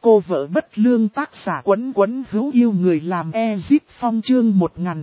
cô vợ bất lương, tác giả Quấn Quấn hữu yêu người làm Ezip Phong, chương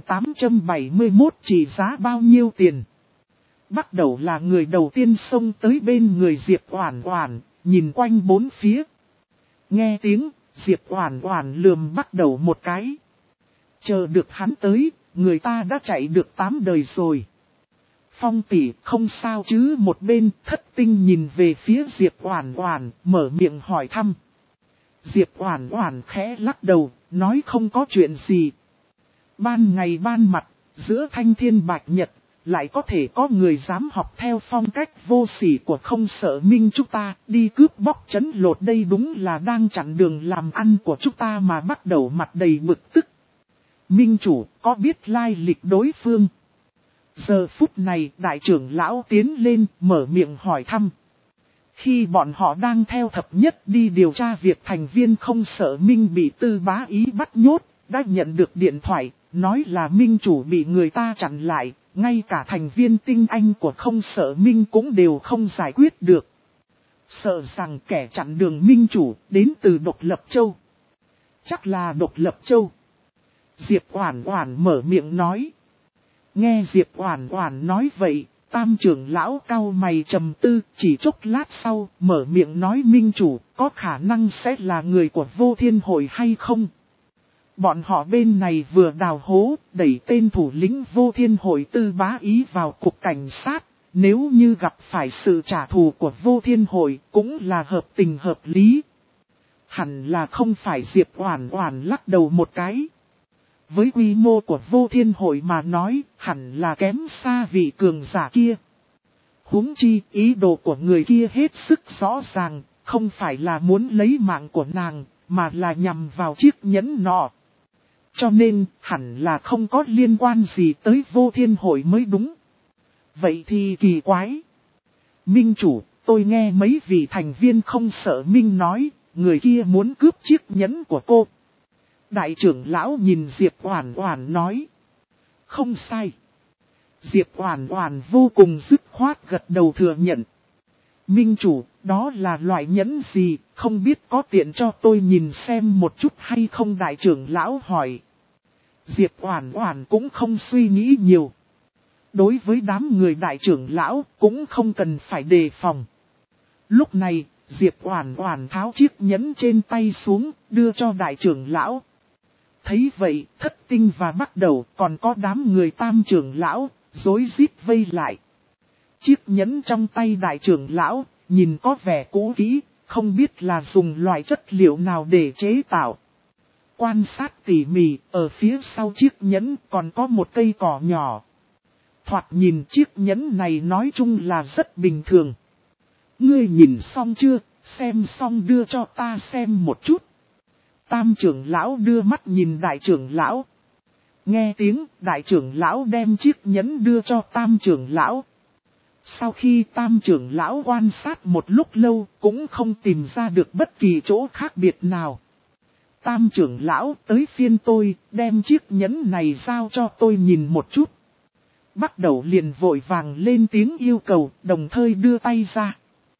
1871, trị giá bao nhiêu tiền? Bắt đầu là người đầu tiên xông tới bên người Diệp Oản Oản, nhìn quanh bốn phía. Nghe tiếng, Diệp Oản Oản lườm bắt đầu một cái. Chờ được hắn tới, người ta đã chạy được 8 đời rồi. Phong tỷ, không sao chứ? Một bên Thất Tinh nhìn về phía Diệp Oản Oản, mở miệng hỏi thăm. Diệp Oản Oản khẽ lắc đầu, nói không có chuyện gì. Ban ngày ban mặt, giữa thanh thiên bạch nhật, lại có thể có người dám học theo phong cách vô sỉ của Không Sợ Minh chúng ta, đi cướp bóc trấn lột, đây đúng là đang chặn đường làm ăn của chúng ta mà. Bắt đầu mặt đầy bực tức. Minh chủ, có biết lai lịch đối phương? Giờ phút này, đại trưởng lão tiến lên, mở miệng hỏi thăm. Khi bọn họ đang theo thập nhất đi điều tra việc thành viên Không Sợ Minh bị Tư Bá Ý bắt nhốt, đã nhận được điện thoại, nói là Minh chủ bị người ta chặn lại, ngay cả thành viên tinh anh của Không Sợ Minh cũng đều không giải quyết được. Sợ rằng kẻ chặn đường Minh chủ đến từ Độc Lập Châu. Chắc là Độc Lập Châu. Diệp Oản Oản mở miệng nói. Nghe Diệp Oản Oản nói vậy, Tam trưởng lão cau mày trầm tư, chỉ chốc lát sau, mở miệng nói, Minh chủ, có khả năng sẽ là người của Vô Thiên Hội hay không? Bọn họ bên này vừa đào hố, đẩy tên thủ lĩnh Vô Thiên Hội Tư Bá Ý vào cục cảnh sát, nếu như gặp phải sự trả thù của Vô Thiên Hội, cũng là hợp tình hợp lý. Hẳn là không phải. Diệp Oản Oản lắc đầu một cái. Với quy mô của Vô Thiên Hội mà nói, hẳn là kém xa vị cường giả kia. Huống chi, ý đồ của người kia hết sức rõ ràng, không phải là muốn lấy mạng của nàng, mà là nhằm vào chiếc nhẫn nọ. Cho nên, hẳn là không có liên quan gì tới Vô Thiên Hội mới đúng. Vậy thì kỳ quái. Minh chủ, tôi nghe mấy vị thành viên Không Sợ Minh nói, người kia muốn cướp chiếc nhẫn của cô. Đại trưởng lão nhìn Diệp Oản Oản nói. Không sai. Diệp Oản Oản vô cùng dứt khoát gật đầu thừa nhận. Minh chủ, đó là loại nhẫn gì, không biết có tiện cho tôi nhìn xem một chút hay không? Đại trưởng lão hỏi. Diệp Oản Oản cũng không suy nghĩ nhiều. Đối với đám người đại trưởng lão cũng không cần phải đề phòng. Lúc này, Diệp Oản Oản tháo chiếc nhẫn trên tay xuống, đưa cho đại trưởng lão. Thấy vậy, Thất Tinh và Bắt Đầu còn có đám người Tam trưởng lão, rối rít vây lại. Chiếc nhẫn trong tay đại trưởng lão, nhìn có vẻ cũ kỹ, không biết là dùng loại chất liệu nào để chế tạo. Quan sát tỉ mỉ, ở phía sau chiếc nhẫn còn có một cây cỏ nhỏ. Thoạt nhìn chiếc nhẫn này nói chung là rất bình thường. Ngươi nhìn xong chưa, xem xong đưa cho ta xem một chút. Tam trưởng lão đưa mắt nhìn đại trưởng lão. Nghe tiếng, đại trưởng lão đem chiếc nhẫn đưa cho tam trưởng lão. Sau khi tam trưởng lão quan sát một lúc lâu, cũng không tìm ra được bất kỳ chỗ khác biệt nào. Tam trưởng lão, tới phiên tôi, đem chiếc nhẫn này giao cho tôi nhìn một chút. Bắt đầu liền vội vàng lên tiếng yêu cầu, đồng thời đưa tay ra.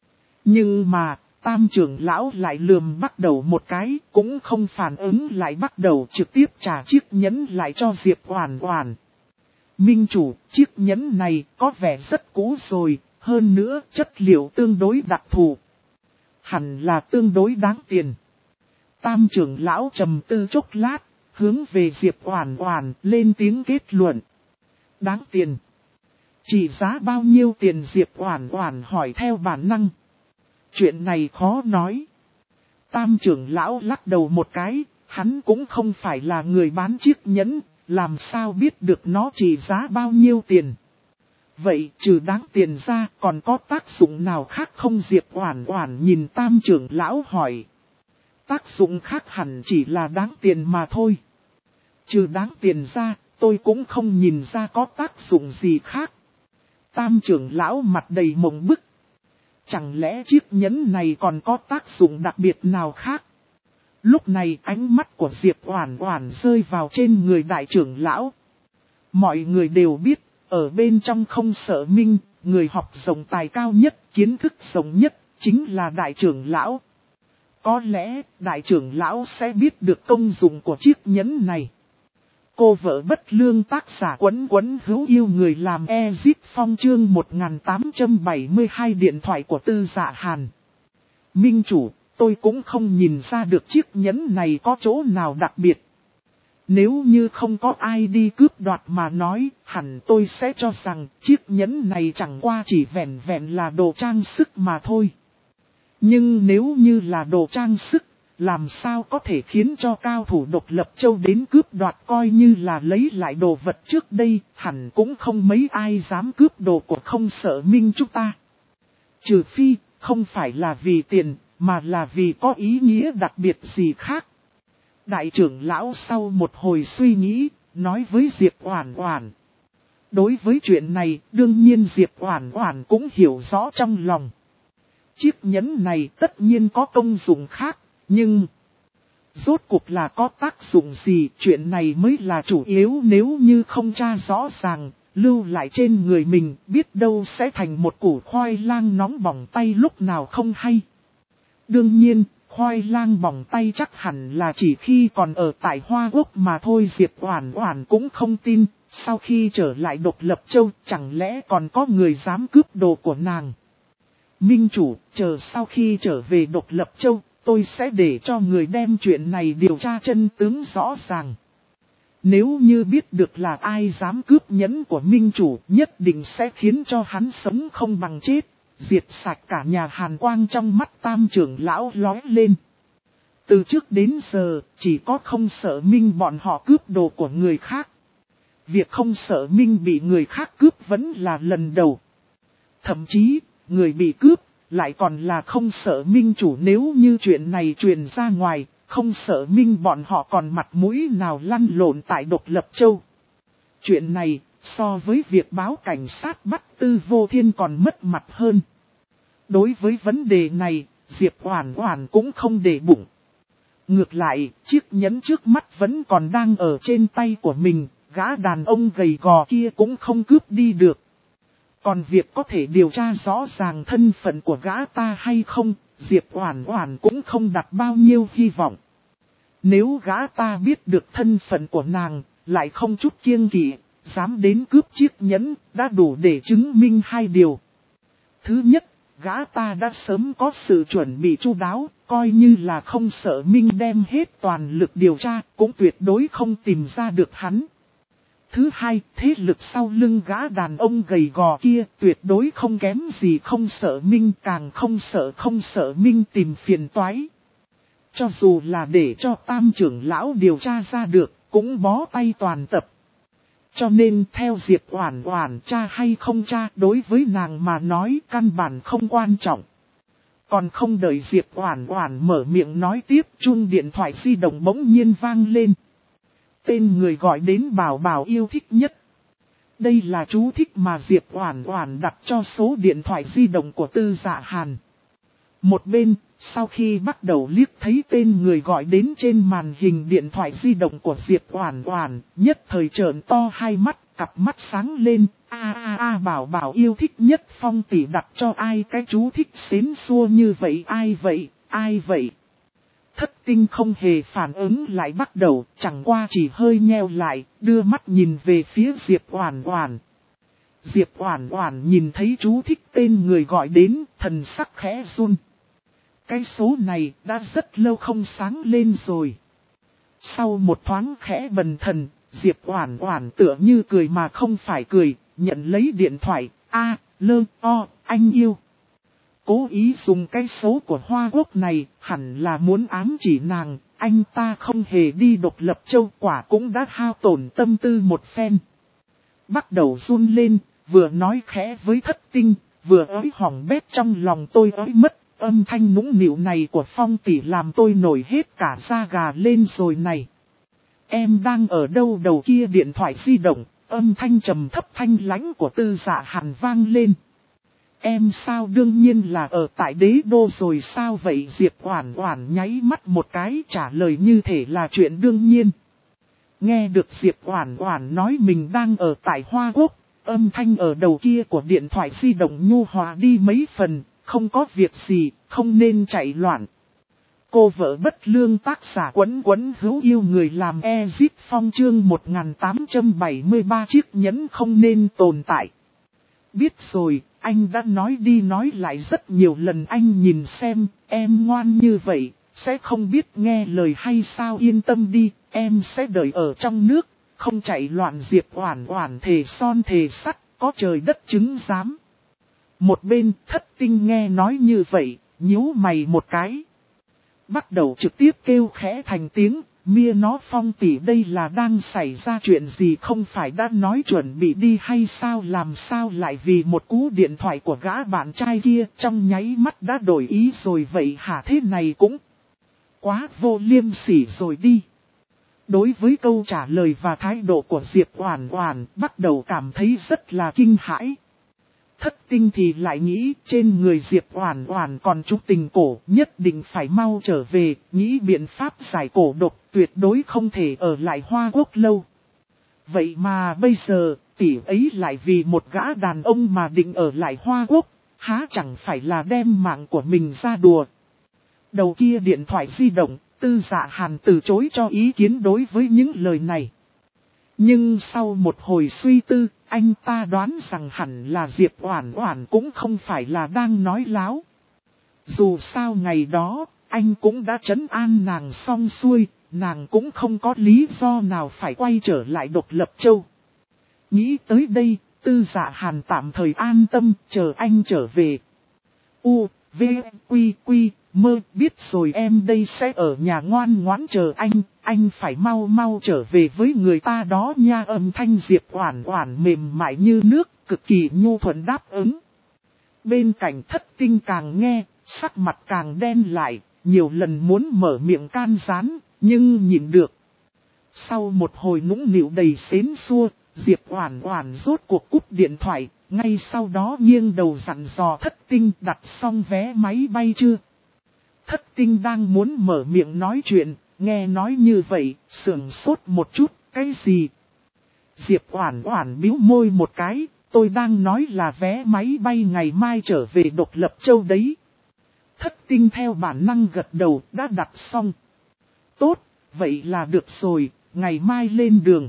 Nhưng mà, Tam trưởng lão lại lườm Bắt Đầu một cái, cũng không phản ứng lại. Bắt Đầu trực tiếp trả chiếc nhẫn lại cho Diệp Oản Oản. Minh chủ, chiếc nhẫn này có vẻ rất cũ rồi, hơn nữa chất liệu tương đối đặc thù. Hẳn là tương đối đáng tiền. Tam trưởng lão trầm tư chốc lát, hướng về Diệp Oản Oản lên tiếng kết luận. Đáng tiền. Chỉ giá bao nhiêu tiền? Diệp Oản Oản hỏi theo bản năng. Chuyện này khó nói. Tam trưởng lão lắc đầu một cái, hắn cũng không phải là người bán chiếc nhẫn, làm sao biết được nó trị giá bao nhiêu tiền. Vậy trừ đáng tiền ra còn có tác dụng nào khác không? Diệp Oản Oản nhìn tam trưởng lão hỏi. Tác dụng khác hẳn chỉ là đáng tiền mà thôi. Trừ đáng tiền ra, tôi cũng không nhìn ra có tác dụng gì khác. Tam trưởng lão mặt đầy mộng bức. Chẳng lẽ chiếc nhẫn này còn có tác dụng đặc biệt nào khác? Lúc này ánh mắt của Diệp Oản Oản rơi vào trên người đại trưởng lão. Mọi người đều biết, ở bên trong Không Sợ Minh, người học rộng tài cao nhất, kiến thức rộng nhất, chính là đại trưởng lão. Có lẽ đại trưởng lão sẽ biết được công dụng của chiếc nhẫn này. Cô vợ bất lương tác giả Quấn Quấn hữu yêu người làm Ezip Phong chương 1872 điện thoại của Tư Dạ Hàn. Minh chủ, tôi cũng không nhìn ra được chiếc nhẫn này có chỗ nào đặc biệt. Nếu như không có ai đi cướp đoạt mà nói, hẳn tôi sẽ cho rằng chiếc nhẫn này chẳng qua chỉ vẹn vẹn là đồ trang sức mà thôi. Nhưng nếu như là đồ trang sức, làm sao có thể khiến cho cao thủ độc lập châu đến cướp đoạt, coi như là lấy lại đồ vật trước đây, hẳn cũng không mấy ai dám cướp đồ của Không Sợ Minh chúng ta. Trừ phi, không phải là vì tiền, mà là vì có ý nghĩa đặc biệt gì khác. Đại trưởng lão sau một hồi suy nghĩ, nói với Diệp Oản Oản. Đối với chuyện này, đương nhiên Diệp Oản Oản cũng hiểu rõ trong lòng. Chiếc nhẫn này tất nhiên có công dụng khác, nhưng rốt cuộc là có tác dụng gì, chuyện này mới là chủ yếu. Nếu như không tra rõ ràng, lưu lại trên người mình, biết đâu sẽ thành một củ khoai lang nóng bỏng tay lúc nào không hay. Đương nhiên, khoai lang bỏng tay chắc hẳn là chỉ khi còn ở tại Hoa Quốc mà thôi. Diệp Oản Oản cũng không tin, sau khi trở lại độc lập châu, chẳng lẽ còn có người dám cướp đồ của nàng. Minh chủ, chờ sau khi trở về độc lập châu, tôi sẽ để cho người đem chuyện này điều tra chân tướng rõ ràng. Nếu như biết được là ai dám cướp nhẫn của Minh chủ, nhất định sẽ khiến cho hắn sống không bằng chết, diệt sạch cả nhà Hàn quang trong mắt Tam trưởng lão lóe lên. Từ trước đến giờ, chỉ có Không Sợ Minh bọn họ cướp đồ của người khác. Việc Không Sợ Minh bị người khác cướp vẫn là lần đầu. Thậm chí, người bị cướp lại còn là Không Sợ Minh chủ. Nếu như chuyện này truyền ra ngoài, Không Sợ Minh bọn họ còn mặt mũi nào lăn lộn tại độc lập châu. Chuyện này, so với việc báo cảnh sát bắt Tư Vô Thiên còn mất mặt hơn. Đối với vấn đề này, Diệp Oản Oản cũng không để bụng. Ngược lại, chiếc nhẫn trước mắt vẫn còn đang ở trên tay của mình, gã đàn ông gầy gò kia cũng không cướp đi được. Còn việc có thể điều tra rõ ràng thân phận của gã ta hay không, Diệp Oản Oản cũng không đặt bao nhiêu hy vọng. Nếu gã ta biết được thân phận của nàng, lại không chút kiêng kỵ, dám đến cướp chiếc nhẫn, đã đủ để chứng minh hai điều. Thứ nhất, gã ta đã sớm có sự chuẩn bị chu đáo, coi như là Không Sợ Minh đem hết toàn lực điều tra, cũng tuyệt đối không tìm ra được hắn. Thứ hai, thế lực sau lưng gã đàn ông gầy gò kia tuyệt đối không kém gì Không Sợ Minh, càng không sợ Minh tìm phiền toái. Cho dù là để cho Tam trưởng lão điều tra ra được, cũng bó tay toàn tập. Cho nên theo Diệp Oản Oản, tra hay không tra đối với nàng mà nói căn bản không quan trọng. Còn không đợi Diệp Oản Oản mở miệng nói tiếp, chuông điện thoại di động bỗng nhiên vang lên. Tên người gọi đến Bảo Bảo yêu thích nhất. Đây là chú thích mà Diệp Oản Oản đặt cho số điện thoại di động của Tư Dạ Hàn. Một bên, sau khi bắt đầu liếc thấy tên người gọi đến trên màn hình điện thoại di động của Diệp Oản Oản, nhất thời trợn to hai mắt, cặp mắt sáng lên. Bảo Bảo yêu thích nhất Phong tỷ đặt cho ai cái chú thích xến xua như vậy, ai vậy? Thất Tinh không hề phản ứng lại, bắt đầu chẳng qua chỉ hơi nheo lại, đưa mắt nhìn về phía Diệp Oản Oản. Diệp Oản Oản nhìn thấy chú thích tên người gọi đến, thần sắc khẽ run. Cái số này đã rất lâu không sáng lên rồi. Sau một thoáng khẽ bần thần, Diệp Oản Oản tựa như cười mà không phải cười, nhận lấy điện thoại. Anh yêu. Cố ý dùng cái số của Hoa Quốc này, hẳn là muốn ám chỉ nàng, anh ta không hề đi độc lập châu, quả cũng đã hao tổn tâm tư một phen. Bắt đầu run lên, vừa nói khẽ với Thất Tinh, vừa ới hỏng bét trong lòng tôi ới mất, âm thanh nũng nịu này của Phong tỷ làm tôi nổi hết cả da gà lên rồi này. Em đang ở đâu? Đầu kia điện thoại di động, âm thanh trầm thấp thanh lãnh của Tư Dạ Hàn vang lên. Em sao? Đương nhiên là ở tại đế đô rồi. Sao vậy? Diệp Oản Oản nháy mắt một cái, trả lời như thể là chuyện đương nhiên. Nghe được Diệp Oản Oản nói mình đang ở tại Hoa Quốc, âm thanh ở đầu kia của điện thoại di động nhu hòa đi mấy phần. Không có việc gì, không nên chạy loạn. Cô vợ bất lương tác giả Quấn Quấn hữu yêu người làm Ezip Phong chương 1873 chiếc nhẫn không nên tồn tại. Biết rồi, anh đã nói đi nói lại rất nhiều lần, anh nhìn xem, em ngoan như vậy, sẽ không biết nghe lời hay sao, yên tâm đi, em sẽ đợi ở trong nước, không chạy loạn. Diệp Oản Oản thề son thề sắt, có trời đất chứng giám. Một bên Thất Tinh nghe nói như vậy, nhíu mày một cái. Bắt đầu trực tiếp kêu khẽ thành tiếng, mia nó Phong tỷ đây là đang xảy ra chuyện gì, không phải đã nói chuẩn bị đi hay sao, làm sao lại vì một cú điện thoại của gã bạn trai kia trong nháy mắt đã đổi ý rồi vậy hả, thế này cũng quá vô liêm sỉ rồi đi. Đối với câu trả lời và thái độ của Diệp Oản Oản, bắt đầu cảm thấy rất là kinh hãi. Thất Tinh thì lại nghĩ trên người Diệp Oản Oản còn chút tình cổ, nhất định phải mau trở về, nghĩ biện pháp giải cổ độc, tuyệt đối không thể ở lại Hoa Quốc lâu. Vậy mà bây giờ, tỷ ấy lại vì một gã đàn ông mà định ở lại Hoa Quốc, há chẳng phải là đem mạng của mình ra đùa. Đầu kia điện thoại di động, Tư Dạ Hàn từ chối cho ý kiến đối với những lời này. Nhưng sau một hồi suy tư, anh ta đoán rằng hẳn là Diệp Oản Oản cũng không phải là đang nói láo. Dù sao ngày đó, anh cũng đã trấn an nàng xong xuôi, nàng cũng không có lý do nào phải quay trở lại Độc Lập Châu. Nghĩ tới đây, Tư Dạ Hàn tạm thời an tâm, chờ anh trở về. U, V, Quy, Quy, Mơ, biết rồi, em đây sẽ ở nhà ngoan ngoãn chờ anh phải mau mau trở về với người ta đó nha. Âm thanh Diệp Oản Oản mềm mại như nước, cực kỳ nhu thuận đáp ứng. Bên cạnh Thất Tinh càng nghe, sắc mặt càng đen lại, nhiều lần muốn mở miệng can gián, nhưng nhịn được. Sau một hồi nũng nịu đầy xến xua, Diệp Oản Oản rốt cuộc cúp điện thoại, ngay sau đó nghiêng đầu dặn dò Thất Tinh đặt xong vé máy bay chưa. Thất Tinh đang muốn mở miệng nói chuyện, nghe nói như vậy, sững sốt một chút, cái gì? Diệp Oản Oản bĩu môi một cái, tôi đang nói là vé máy bay ngày mai trở về Độc Lập Châu đấy. Thất Tinh theo bản năng gật đầu, đã đặt xong. Tốt, vậy là được rồi, ngày mai lên đường.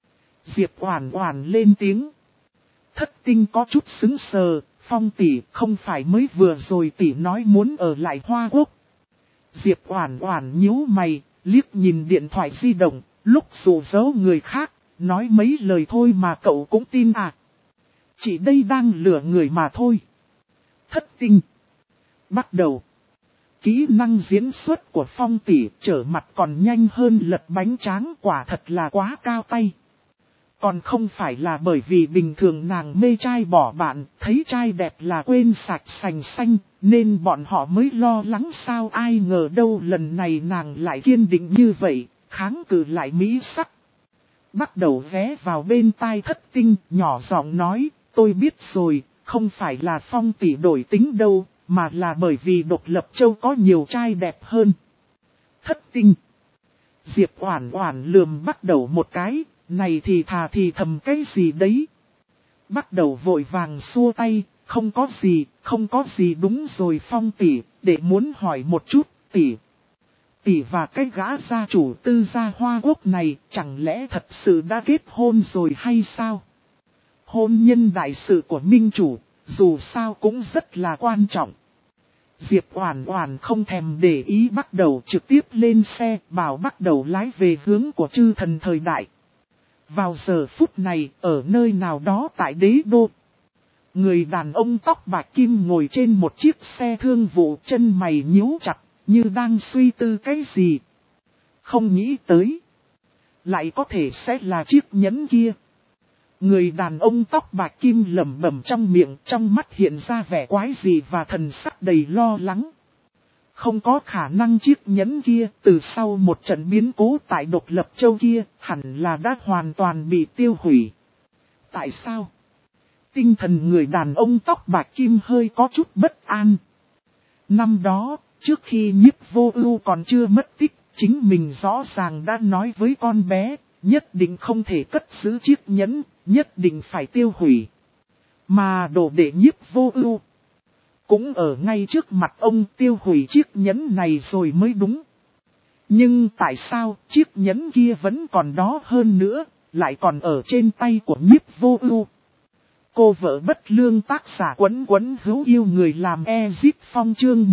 Diệp Oản Oản lên tiếng. Thất Tinh có chút sững sờ, Phong tỷ không phải mới vừa rồi tỷ nói muốn ở lại Hoa Quốc. Diệp Oản Oản nhíu mày, liếc nhìn điện thoại di động, lúc dụ dỗ người khác, nói mấy lời thôi mà cậu cũng tin à? Chỉ đây đang lừa người mà thôi. Thất Tinh. Bắt đầu. Kỹ năng diễn xuất của Phong tỷ trở mặt còn nhanh hơn lật bánh tráng, quả thật là quá cao tay. Còn không phải là bởi vì bình thường nàng mê trai bỏ bạn, thấy trai đẹp là quên sạch sành xanh, nên bọn họ mới lo lắng sao, ai ngờ đâu lần này nàng lại kiên định như vậy, kháng cự lại mỹ sắc. Bắt đầu ghé vào bên tai Thất Tinh, nhỏ giọng nói, tôi biết rồi, không phải là Phong tỷ đổi tính đâu, mà là bởi vì Độc Lập Châu có nhiều trai đẹp hơn. Thất Tinh. Diệp Oản Oản lườm bắt đầu một cái. Này thì thà thì thầm cái gì đấy. Bắt đầu vội vàng xua tay, không có gì đúng rồi Phong tỷ, để muốn hỏi một chút, tỷ và cái gã gia chủ Tư gia Hoa Quốc này chẳng lẽ thật sự đã kết hôn rồi hay sao? Hôn nhân đại sự của minh chủ, dù sao cũng rất là quan trọng. Diệp Oản Oản không thèm để ý, bắt đầu trực tiếp lên xe, bảo bắt đầu lái về hướng của Chư Thần thời đại. Vào giờ phút này, ở nơi nào đó tại đế đô, người đàn ông tóc bạc kim ngồi trên một chiếc xe thương vụ, chân mày nhíu chặt, như đang suy tư cái gì. Không nghĩ tới, lại có thể sẽ là chiếc nhẫn kia. Người đàn ông tóc bạc kim lẩm bẩm trong miệng, trong mắt hiện ra vẻ quái dị và thần sắc đầy lo lắng. Không có khả năng chiếc nhẫn kia, từ sau một trận biến cố tại Độc Lập Châu kia, hẳn là đã hoàn toàn bị tiêu hủy. Tại sao? Tinh thần người đàn ông tóc bạc kim hơi có chút bất an. Năm đó, trước khi Nhiếp Vô Ưu còn chưa mất tích, chính mình rõ ràng đã nói với con bé, nhất định không thể cất giữ chiếc nhẫn, nhất định phải tiêu hủy. Mà đồ đệ Nhiếp Vô Ưu cũng ở ngay trước mặt ông tiêu hủy chiếc nhẫn này rồi mới đúng. Nhưng tại sao chiếc nhẫn kia vẫn còn đó hơn nữa, lại còn ở trên tay của Nhiếp Vô Ưu? Cô vợ bất lương tác giả Quấn Quấn hữu yêu người làm Ezip Phong chương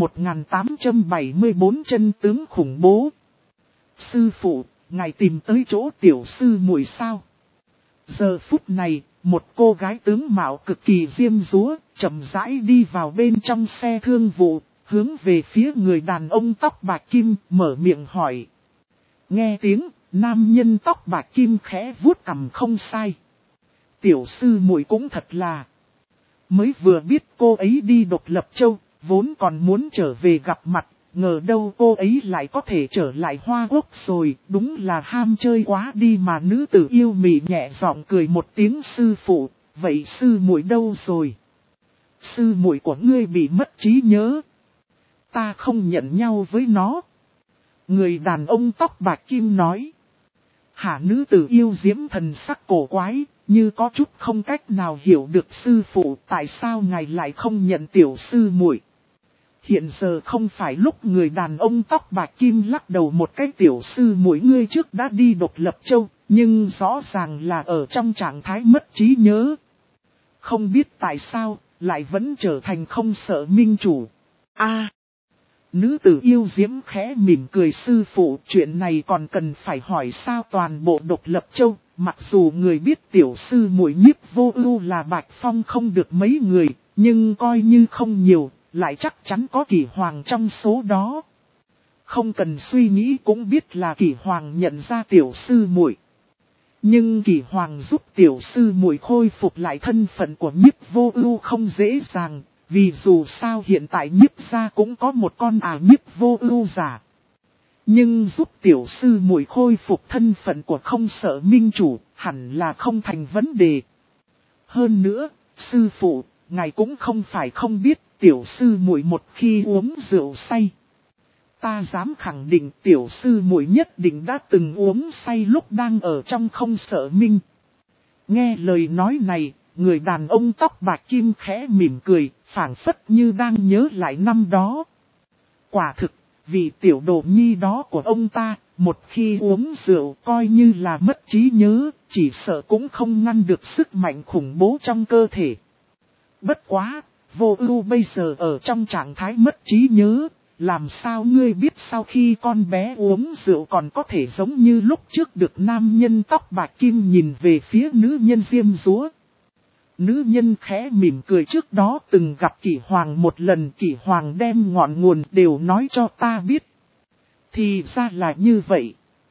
1874 chân tướng khủng bố. Sư phụ, ngài tìm tới chỗ tiểu sư muội sao? Giờ phút này, một cô gái tướng mạo cực kỳ diêm dúa, chậm rãi đi vào bên trong xe thương vụ, hướng về phía người đàn ông tóc bạc kim, mở miệng hỏi. Nghe tiếng, nam nhân tóc bạc kim khẽ vuốt cằm không sai. Tiểu sư muội cũng thật là. Mới vừa biết cô ấy đi Độc Lập Châu, vốn còn muốn trở về gặp mặt, ngờ đâu cô ấy lại có thể trở lại Hoa Quốc rồi, đúng là ham chơi quá đi mà. Nữ tử yêu mị nhẹ giọng cười một tiếng. Sư phụ, vậy sư muội đâu rồi? Sư muội của ngươi bị mất trí nhớ. Ta không nhận nhau với nó. Người đàn ông tóc bạc kim nói. Hả? Nữ tử yêu diễm thần sắc cổ quái, như có chút không cách nào hiểu được. Sư phụ, tại sao ngài lại không nhận tiểu sư muội? Hiện giờ không phải lúc. Người đàn ông tóc bạc kim lắc đầu một cái. Tiểu sư muội ngươi trước đã đi Độc Lập Châu, nhưng rõ ràng là ở trong trạng thái mất trí nhớ. Không biết tại sao, lại vẫn trở thành không sợ minh chủ. Nữ tử yêu diễm khẽ mỉm cười. Sư phụ, chuyện này còn cần phải hỏi sao? Toàn bộ Độc Lập Châu, mặc dù người biết tiểu sư muội Nhiếp Vô Ưu là Bạch Phong không được mấy người, nhưng coi như không nhiều, lại chắc chắn có Kỷ Hoàng trong số đó. Không cần suy nghĩ cũng biết là Kỷ Hoàng nhận ra tiểu sư muội. Nhưng Kỷ Hoàng giúp tiểu sư muội khôi phục lại thân phận của Nhiếp Vô Ưu không dễ dàng. Vì dù sao hiện tại Nhiếp gia cũng có một con Nhiếp Vô Ưu giả. Nhưng giúp tiểu sư muội khôi phục thân phận của không sợ minh chủ, hẳn là không thành vấn đề. Hơn nữa, sư phụ, ngài cũng không phải không biết, tiểu sư muội một khi uống rượu say. Ta dám khẳng định tiểu sư muội nhất định đã từng uống say lúc đang ở trong không sợ minh. Nghe lời nói này, người đàn ông tóc bạc kim khẽ mỉm cười, phảng phất như đang nhớ lại năm đó. Quả thực, vì tiểu đồ nhi đó của ông ta, một khi uống rượu coi như là mất trí nhớ, chỉ sợ cũng không ngăn được sức mạnh khủng bố trong cơ thể. Bất quá, Vô Ưu bây giờ ở trong trạng thái mất trí nhớ, làm sao ngươi biết sau khi con bé uống rượu còn có thể giống như lúc trước được? Nam nhân tóc bạc kim nhìn về phía nữ nhân diêm dúa. Nữ nhân khẽ mỉm cười, trước đó từng gặp Kỷ Hoàng một lần, Kỷ Hoàng đem ngọn nguồn đều nói cho ta biết. Thì ra là như vậy.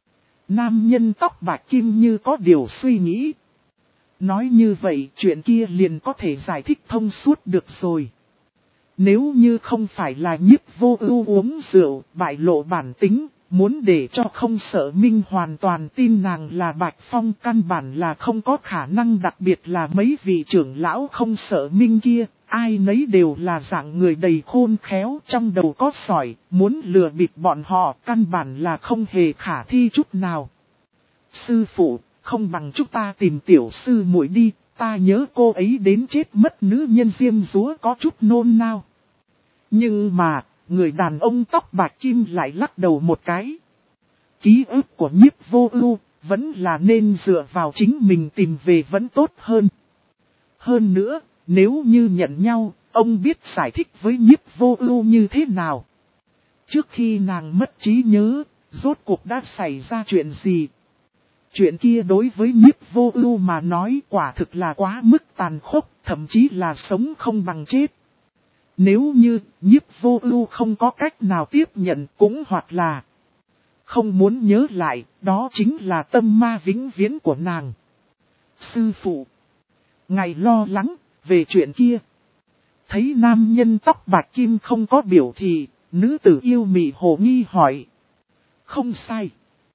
Nam nhân tóc bạc kim như có điều suy nghĩ. Nói như vậy chuyện kia liền có thể giải thích thông suốt được rồi. Nếu như không phải là Nhiếp Vô Ưu uống rượu, bại lộ bản tính, muốn để cho không sợ minh hoàn toàn tin nàng là Bạch Phong, căn bản là không có khả năng. Đặc biệt là mấy vị trưởng lão không sợ minh kia, ai nấy đều là dạng người đầy khôn khéo, trong đầu có sỏi, muốn lừa bịp bọn họ căn bản là không hề khả thi chút nào. Sư phụ, không bằng chúng ta tìm tiểu sư muội đi, ta nhớ cô ấy đến chết mất. Nữ nhân diêm dúa có chút nôn nao. Nhưng mà, người đàn ông tóc bạc kim lại lắc đầu một cái. Ký ức của Nhiếp Vô Ưu vẫn là nên dựa vào chính mình tìm về vẫn tốt hơn. Hơn nữa, nếu như nhận nhau, ông biết giải thích với Nhiếp Vô Ưu như thế nào. Trước khi nàng mất trí nhớ, rốt cuộc đã xảy ra chuyện gì? Chuyện kia đối với Nhiếp Vô Ưu mà nói quả thực là quá mức tàn khốc, thậm chí là sống không bằng chết. Nếu như Nhiếp Vô Ưu không có cách nào tiếp nhận, cũng hoặc là không muốn nhớ lại, đó chính là tâm ma vĩnh viễn của nàng. Sư phụ, ngài lo lắng về chuyện kia. Thấy nam nhân tóc bạc kim không có biểu thị, nữ tử yêu mị hồ nghi hỏi. Không sai.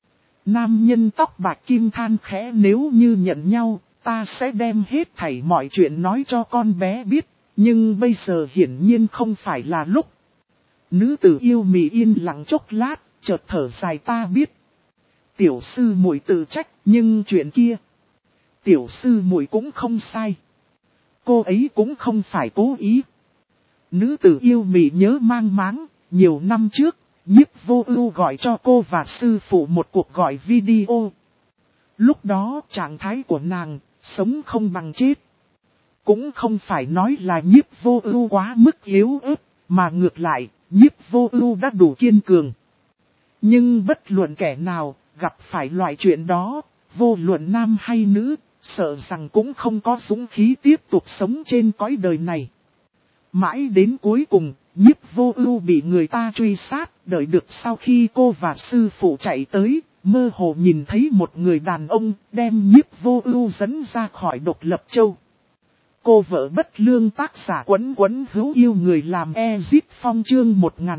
Nam nhân tóc bạc kim than khẽ, nếu như nhận nhau, ta sẽ đem hết thảy mọi chuyện nói cho con bé biết. Nhưng bây giờ hiển nhiên không phải là lúc. Nữ tử yêu mị yên lặng chốc lát, chợt thở dài, ta biết. Tiểu sư muội tự trách, nhưng chuyện kia, tiểu sư muội cũng không sai. Cô ấy cũng không phải cố ý. Nữ tử yêu mị nhớ mang máng, nhiều năm trước, Nhiếp Vô Ưu gọi cho cô và sư phụ một cuộc gọi video. Lúc đó trạng thái của nàng, sống không bằng chết. Cũng không phải nói là Nhiếp Vô Ưu quá mức yếu ớt, mà ngược lại, Nhiếp Vô Ưu đã đủ kiên cường. Nhưng bất luận kẻ nào, gặp phải loại chuyện đó, vô luận nam hay nữ, sợ rằng cũng không có dũng khí tiếp tục sống trên cõi đời này. Mãi đến cuối cùng, Nhiếp Vô Ưu bị người ta truy sát, đợi được sau khi cô và sư phụ chạy tới, mơ hồ nhìn thấy một người đàn ông đem Nhiếp Vô Ưu dẫn ra khỏi Độc Lập Châu. Cô vợ bất lương tác giả Quấn Quấn hữu yêu người làm Ezip Phong chương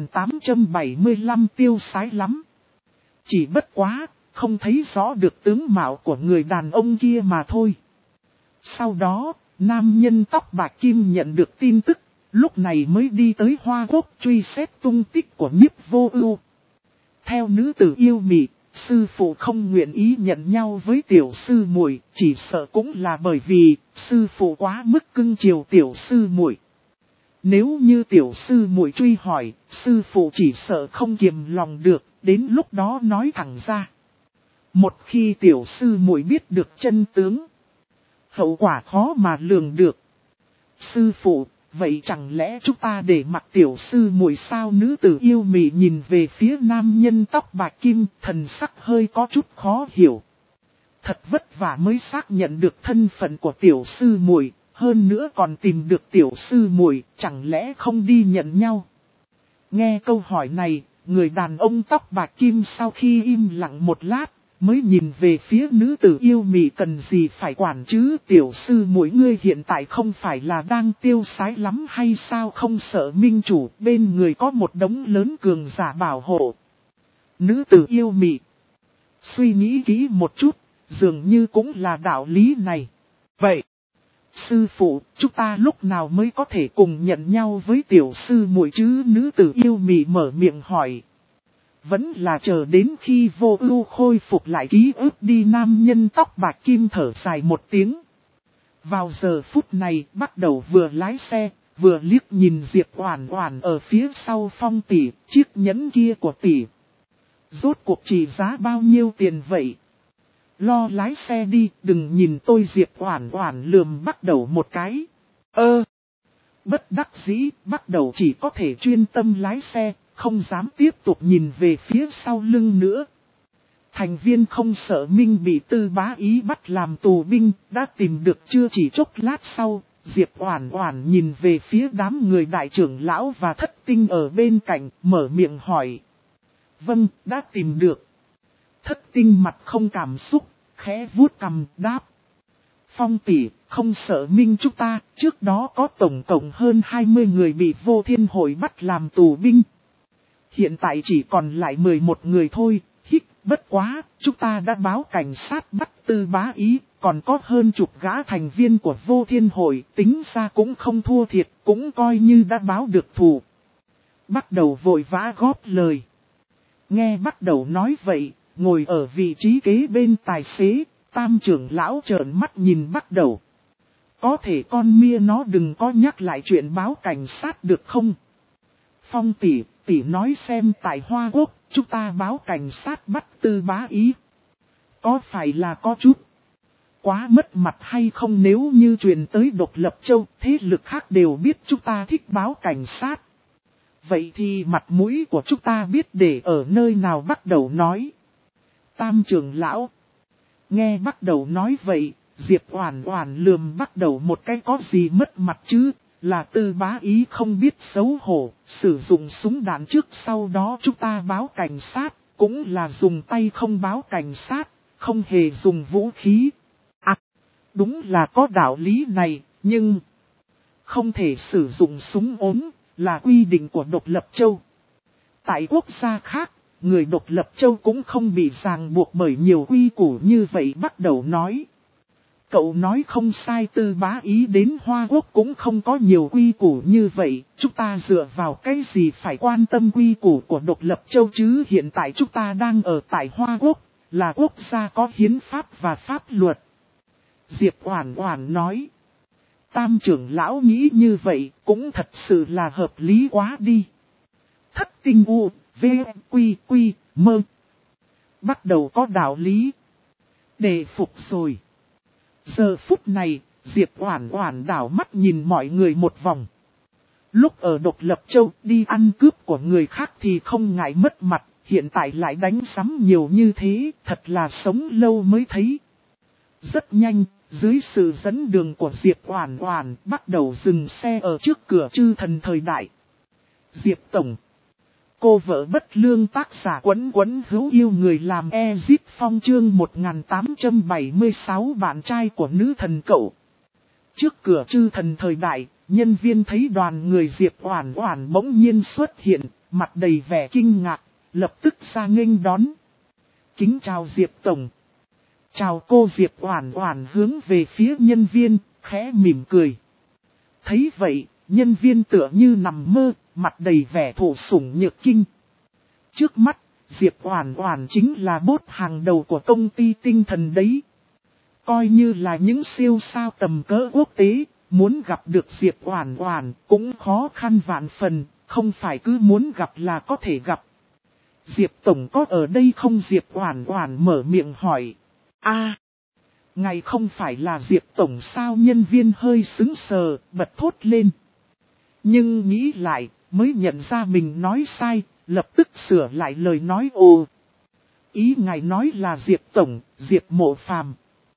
1875 tiêu sái lắm. Chỉ bất quá, không thấy rõ được tướng mạo của người đàn ông kia mà thôi. Sau đó, nam nhân tóc bạc kim nhận được tin tức, lúc này mới đi tới Hoa Quốc truy xét tung tích của Nhiếp Vô Ưu. Theo nữ tử yêu mị, sư phụ không nguyện ý nhận nhau với tiểu sư muội, chỉ sợ cũng là bởi vì sư phụ quá mức cưng chiều tiểu sư muội. Nếu như tiểu sư muội truy hỏi, sư phụ chỉ sợ không kiềm lòng được, đến lúc đó nói thẳng ra. Một khi tiểu sư muội biết được chân tướng, hậu quả khó mà lường được. Sư phụ, vậy chẳng lẽ chúng ta để mặc tiểu sư muội sao? Nữ tử yêu mị nhìn về phía nam nhân tóc bạc kim, thần sắc hơi có chút khó hiểu. Thật vất vả mới xác nhận được thân phận của tiểu sư muội, hơn nữa còn tìm được tiểu sư muội, chẳng lẽ không đi nhận nhau? Nghe câu hỏi này, người đàn ông tóc bạc kim sau khi im lặng một lát, mới nhìn về phía nữ tử yêu mị. Cần gì phải quản chứ, tiểu sư muội ngươi hiện tại không phải là đang tiêu sái lắm hay sao? Không sợ minh chủ, bên người có một đống lớn cường giả bảo hộ. Nữ tử yêu mị suy nghĩ kỹ một chút, dường như cũng là đạo lý này. Vậy, sư phụ, chúng ta lúc nào mới có thể cùng nhận nhau với tiểu sư muội chứ? Nữ tử yêu mị mở miệng hỏi. Vẫn là chờ đến khi Vô Ưu khôi phục lại ký ức đi. Nam nhân tóc bạc kim thở dài một tiếng. Vào giờ phút này, bắt đầu vừa lái xe, vừa liếc nhìn Diệp Oản Oản ở phía sau. Phong tỷ, chiếc nhẫn kia của tỷ, rốt cuộc trị giá bao nhiêu tiền vậy? Lo lái xe đi, đừng nhìn tôi. Diệp Oản Oản lườm bắt đầu một cái. Bất đắc dĩ, bắt đầu chỉ có thể chuyên tâm lái xe, không dám tiếp tục nhìn về phía sau lưng nữa. Thành viên không sợ minh bị Tư Bá Ý bắt làm tù binh, đã tìm được chưa? Chỉ chốc lát sau, Diệp Oản Oản nhìn về phía đám người đại trưởng lão và Thất Tinh ở bên cạnh, mở miệng hỏi. Vâng, đã tìm được. Thất Tinh mặt không cảm xúc, khẽ vuốt cằm đáp. Phong tỷ, không sợ minh chúng ta, trước đó có tổng cộng hơn 20 người bị Vô Thiên Hội bắt làm tù binh. Hiện tại chỉ còn lại 11 người thôi, bất quá, chúng ta đã báo cảnh sát bắt Tư Bá Ý, còn có hơn chục gã thành viên của Vô Thiên Hội, tính ra cũng không thua thiệt, cũng coi như đã báo được thù. Bắt đầu vội vã góp lời. Nghe bắt đầu nói vậy, ngồi ở vị trí kế bên tài xế, Tam trưởng lão trợn mắt nhìn bắt đầu. Có thể con mia nó đừng có nhắc lại chuyện báo cảnh sát được không? Phong tỷ nói xem, tại Hoa Quốc, chúng ta báo cảnh sát bắt Tư Bá Ý, có phải là có chút quá mất mặt hay không? Nếu như truyền tới Độc Lập Châu, thế lực khác đều biết chúng ta thích báo cảnh sát. Vậy thì mặt mũi của chúng ta biết để ở nơi nào? Bắt đầu nói. Tam trưởng lão nghe bắt đầu nói vậy, Diệp Oản Oản lườm bắt đầu một cái. Có gì mất mặt chứ? Là Tư Bá Ý không biết xấu hổ, sử dụng súng đạn trước sau đó chúng ta báo cảnh sát, cũng là dùng tay không báo cảnh sát, không hề dùng vũ khí. Đúng là có đạo lý này, nhưng không thể sử dụng súng ốm, là quy định của Độc Lập Châu. Tại quốc gia khác, người Độc Lập Châu cũng không bị ràng buộc bởi nhiều quy củ như vậy. Bắt đầu nói. Cậu nói không sai, Tư Bá Ý đến Hoa Quốc cũng không có nhiều quy củ như vậy, chúng ta dựa vào cái gì phải quan tâm quy củ của Độc Lập Châu chứ? Hiện tại chúng ta đang ở tại Hoa Quốc, là quốc gia có hiến pháp và pháp luật. Diệp Oản Oản nói. Tam trưởng lão nghĩ như vậy cũng thật sự là hợp lý quá đi. Thất tinh u, v, quy quy, mơ. Bắt đầu có đạo lý. Đề phục rồi. Giờ phút này, Diệp Oản Oản đảo mắt nhìn mọi người một vòng. Lúc ở Độc Lập Châu đi ăn cướp của người khác thì không ngại mất mặt, hiện tại lại đánh sắm nhiều như thế, thật là sống lâu mới thấy. Rất nhanh, dưới sự dẫn đường của Diệp Oản Oản bắt đầu dừng xe ở trước cửa Chư Thần Thời Đại. Diệp Tổng. Cô vợ bất lương tác giả Quấn Quấn hữu yêu người làm Ezip Phong chương 1876 bạn trai của nữ thần cậu. Trước cửa Chư Thần Thời Đại, nhân viên thấy đoàn người Diệp Oản Oản bỗng nhiên xuất hiện, mặt đầy vẻ kinh ngạc, lập tức ra nghênh đón. Kính chào Diệp Tổng. Chào cô. Diệp Oản Oản hướng về phía nhân viên, khẽ mỉm cười. Thấy vậy, nhân viên tựa như nằm mơ, mặt đầy vẻ thụ sủng nhược kinh. Trước mắt, Diệp Oản Oản chính là bốt hàng đầu của công ty tinh thần đấy. Coi như là những siêu sao tầm cỡ quốc tế, muốn gặp được Diệp Oản Oản cũng khó khăn vạn phần, không phải cứ muốn gặp là có thể gặp. Diệp Tổng có ở đây không? Diệp Oản Oản mở miệng hỏi. Ngài không phải là Diệp Tổng sao? Nhân viên hơi sững sờ, bật thốt lên. Nhưng nghĩ lại, mới nhận ra mình nói sai, lập tức sửa lại lời nói. Ồ, ý ngài nói là Diệp Tổng, Diệp Mộ Phàm.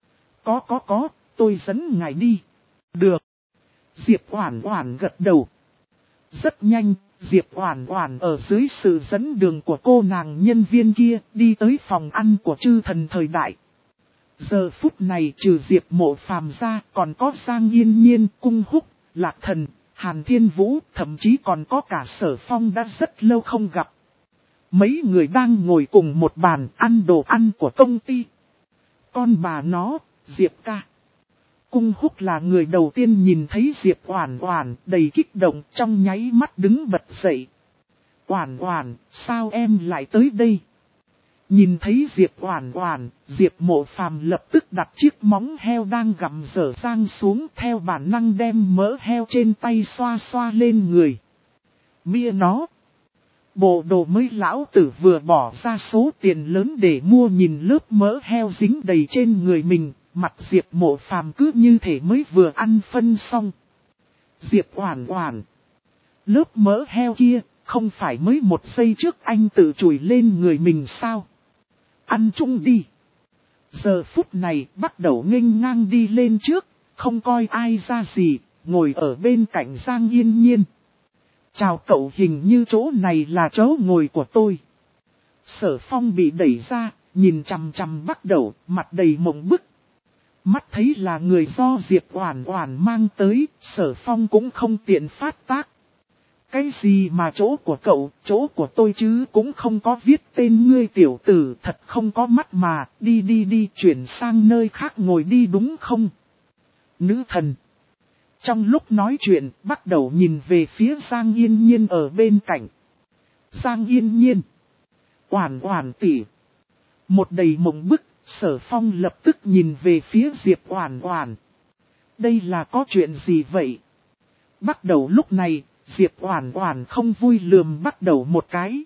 Có, tôi dẫn ngài đi. Được. Diệp Oản Oản gật đầu. Rất nhanh, Diệp Oản Oản ở dưới sự dẫn đường của cô nàng nhân viên kia đi tới phòng ăn của Chư Thần Thời Đại. Giờ phút này trừ Diệp Mộ Phàm ra còn có Giang Yên Nhiên, Cung Húc, Lạc Thần, Hàn Thiên Vũ, thậm chí còn có cả Sở Phong đã rất lâu không gặp. Mấy người đang ngồi cùng một bàn ăn đồ ăn của công ty. Con bà nó, Diệp ca. Cung Húc là người đầu tiên nhìn thấy Diệp Oản Oản, đầy kích động, trong nháy mắt đứng bật dậy. Oản Oản, sao em lại tới đây? Nhìn thấy Diệp Oản Oản, Diệp Mộ Phàm lập tức đặt chiếc móng heo đang gặm dở dang xuống, theo bản năng đem mỡ heo trên tay xoa xoa lên người. Mia nó! Bộ đồ mới lão tử vừa bỏ ra số tiền lớn để mua, nhìn lớp mỡ heo dính đầy trên người mình, mặt Diệp Mộ Phàm cứ như thể mới vừa ăn phân xong. Diệp Oản Oản! Lớp mỡ heo kia, không phải mới một giây trước anh tự chùi lên người mình sao? Ăn chung đi. Giờ phút này bắt đầu nghênh ngang đi lên trước, không coi ai ra gì, ngồi ở bên cạnh Giang Yên Nhiên. Chào cậu, hình như chỗ này là chỗ ngồi của tôi. Sở Phong bị đẩy ra, nhìn chằm chằm bắt đầu, mặt đầy mộng bức. Mắt thấy là người do Diệp Oản Oản mang tới, Sở Phong cũng không tiện phát tác. Cái gì mà chỗ của cậu, chỗ của tôi chứ, cũng không có viết tên ngươi tiểu tử, thật không có mắt mà, đi, chuyển sang nơi khác ngồi đi đúng không? Nữ thần. Trong lúc nói chuyện, bắt đầu nhìn về phía Giang Yên Nhiên ở bên cạnh. Giang Yên Nhiên. Oản Oản tỷ. Một đầy mộng bức, Sở Phong lập tức nhìn về phía Diệp Oản Oản. Đây là có chuyện gì vậy? Bắt đầu lúc này, Diệp Oản Oản không vui lườm bắt đầu một cái.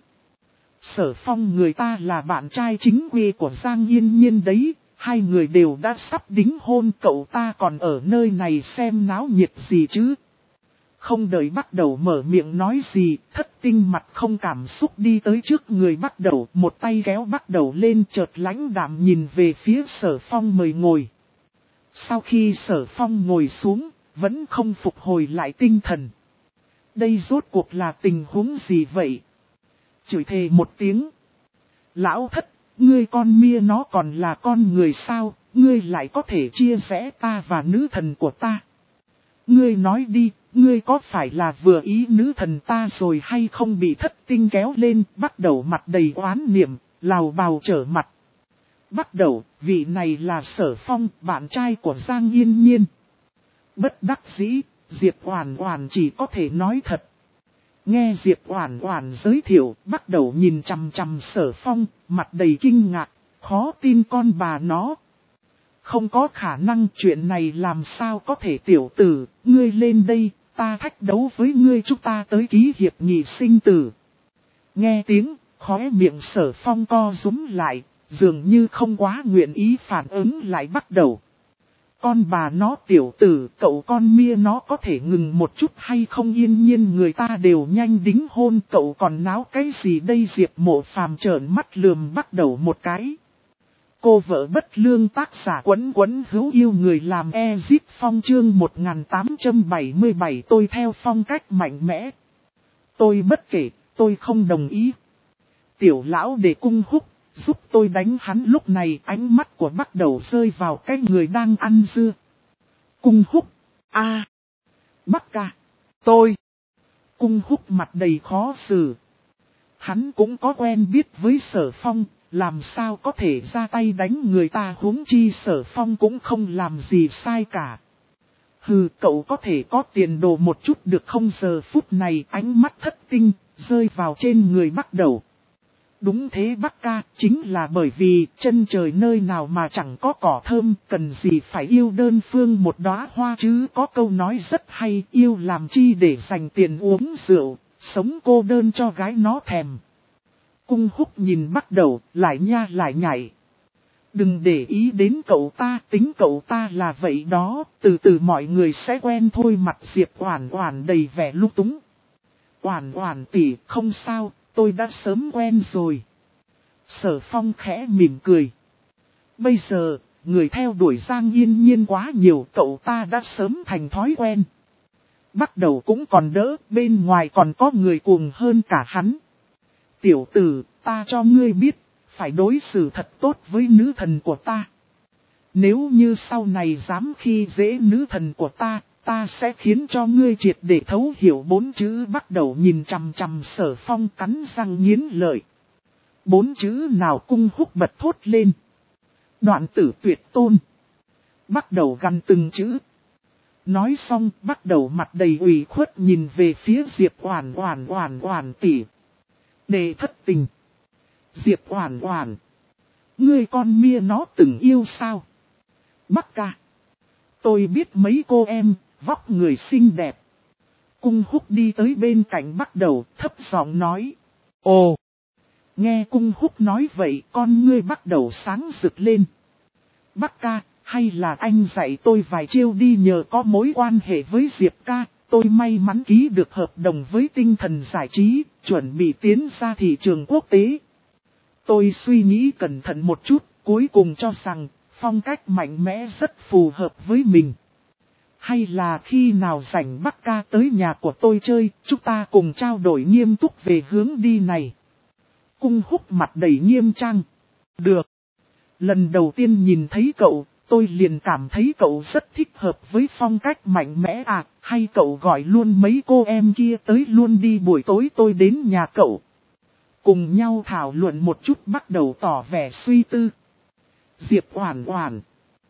Sở Phong người ta là bạn trai chính quy của Giang Yên Nhiên đấy, hai người đều đã sắp đính hôn, cậu ta còn ở nơi này xem náo nhiệt gì chứ. Không đợi bắt đầu mở miệng nói gì, Thất Tinh mặt không cảm xúc đi tới trước người bắt đầu, một tay kéo bắt đầu lên, chợt lãnh đạm nhìn về phía Sở Phong mời ngồi. Sau khi Sở Phong ngồi xuống, vẫn không phục hồi lại tinh thần. Đây rốt cuộc là tình huống gì vậy? Chửi thề một tiếng. Lão Thất, ngươi con Mia nó còn là con người sao, ngươi lại có thể chia rẽ ta và nữ thần của ta? Ngươi nói đi, ngươi có phải là vừa ý nữ thần ta rồi hay không? Bị Thất Tinh kéo lên, bắt đầu mặt đầy oán niệm, lào bào trở mặt. Bắt đầu, vị này là Sở Phong, bạn trai của Giang Yên Nhiên. Bất đắc dĩ, Diệp Oản Oản chỉ có thể nói thật. Nghe Diệp Oản Oản giới thiệu, bắt đầu nhìn chằm chằm Sở Phong, mặt đầy kinh ngạc, khó tin con bà nó. Không có khả năng, chuyện này làm sao có thể. Tiểu tử, ngươi lên đây, ta thách đấu với ngươi, chúng ta tới ký hiệp nghị sinh tử. Nghe tiếng, khóe miệng Sở Phong co rúm lại, dường như không quá nguyện ý phản ứng lại bắt đầu. Con bà nó, tiểu tử, cậu con mia nó có thể ngừng một chút hay không? Yên nhiên người ta đều nhanh đính hôn, cậu còn náo cái gì đây? Diệp Mộ Phàm trợn mắt lườm bắt đầu một cái. Cô vợ bất lương, tác giả Quấn Quấn hữu yêu người làm Ezip Phong chương 1877. Tôi theo phong cách mạnh mẽ. Tôi bất kể, tôi không đồng ý. Tiểu lão để Cung Húc giúp tôi đánh hắn. Lúc này ánh mắt của bắt đầu rơi vào cái người đang ăn dưa. Cung Húc, Bắc ca, tôi. Cung Húc mặt đầy khó xử. Hắn cũng có quen biết với Sở Phong, làm sao có thể ra tay đánh người ta, huống chi Sở Phong cũng không làm gì sai cả. Hừ, cậu có thể có tiền đồ một chút được không? Giờ phút này ánh mắt thất tinh rơi vào trên người bắt đầu. Đúng thế Bắc ca, chính là bởi vì chân trời nơi nào mà chẳng có cỏ thơm, cần gì phải yêu đơn phương một đóa hoa chứ. Có câu nói rất hay, yêu làm chi để dành tiền uống rượu, sống cô đơn cho gái nó thèm. Cung Húc nhìn bắt đầu, lại nha lại nhảy. Đừng để ý đến cậu ta, tính cậu ta là vậy đó, từ từ mọi người sẽ quen thôi. Mặt Diệp Oản Oản đầy vẻ lung túng. Oản Oản tỷ, không sao, tôi đã sớm quen rồi. Sở Phong khẽ mỉm cười. Bây giờ, người theo đuổi Giang Yên Nhiên quá nhiều, cậu ta đã sớm thành thói quen. Bắt đầu cũng còn đỡ, bên ngoài còn có người cuồng hơn cả hắn. Tiểu tử, ta cho ngươi biết, phải đối xử thật tốt với nữ thần của ta. Nếu như sau này dám khi dễ nữ thần của ta, ta sẽ khiến cho ngươi triệt để thấu hiểu. 4 chữ bắt đầu nhìn chằm chằm Sở Phong cắn răng nghiến lợi. 4 chữ nào? Cung Húc bật thốt lên. Đoạn tử tuyệt tôn. Bắt đầu gằn từng chữ. Nói xong, bắt đầu mặt đầy ủy khuất nhìn về phía Diệp Oản Oản tỷ. Đệ thất tình. Diệp Oản Oản, ngươi con mia nó từng yêu sao? Bắc ca, tôi biết mấy cô em, vóc người xinh đẹp. Cung Húc đi tới bên cạnh bắt đầu, thấp giọng nói. Ồ! Nghe Cung Húc nói vậy, con ngươi bắt đầu sáng rực lên. Bắc ca, hay là anh dạy tôi vài chiêu đi, nhờ có mối quan hệ với Diệp ca, tôi may mắn ký được hợp đồng với Tinh Thần Giải Trí, chuẩn bị tiến ra thị trường quốc tế. Tôi suy nghĩ cẩn thận một chút, cuối cùng cho rằng, phong cách mạnh mẽ rất phù hợp với mình. Hay là khi nào rảnh Bắc ca tới nhà của tôi chơi, chúng ta cùng trao đổi nghiêm túc về hướng đi này. Cung Húc mặt đầy nghiêm trang. Được. Lần đầu tiên nhìn thấy cậu, tôi liền cảm thấy cậu rất thích hợp với phong cách mạnh mẽ à, hay cậu gọi luôn mấy cô em kia tới luôn đi, buổi tối tôi đến nhà cậu. Cùng nhau thảo luận một chút, bắt đầu tỏ vẻ suy tư. Diệp Oản Oản,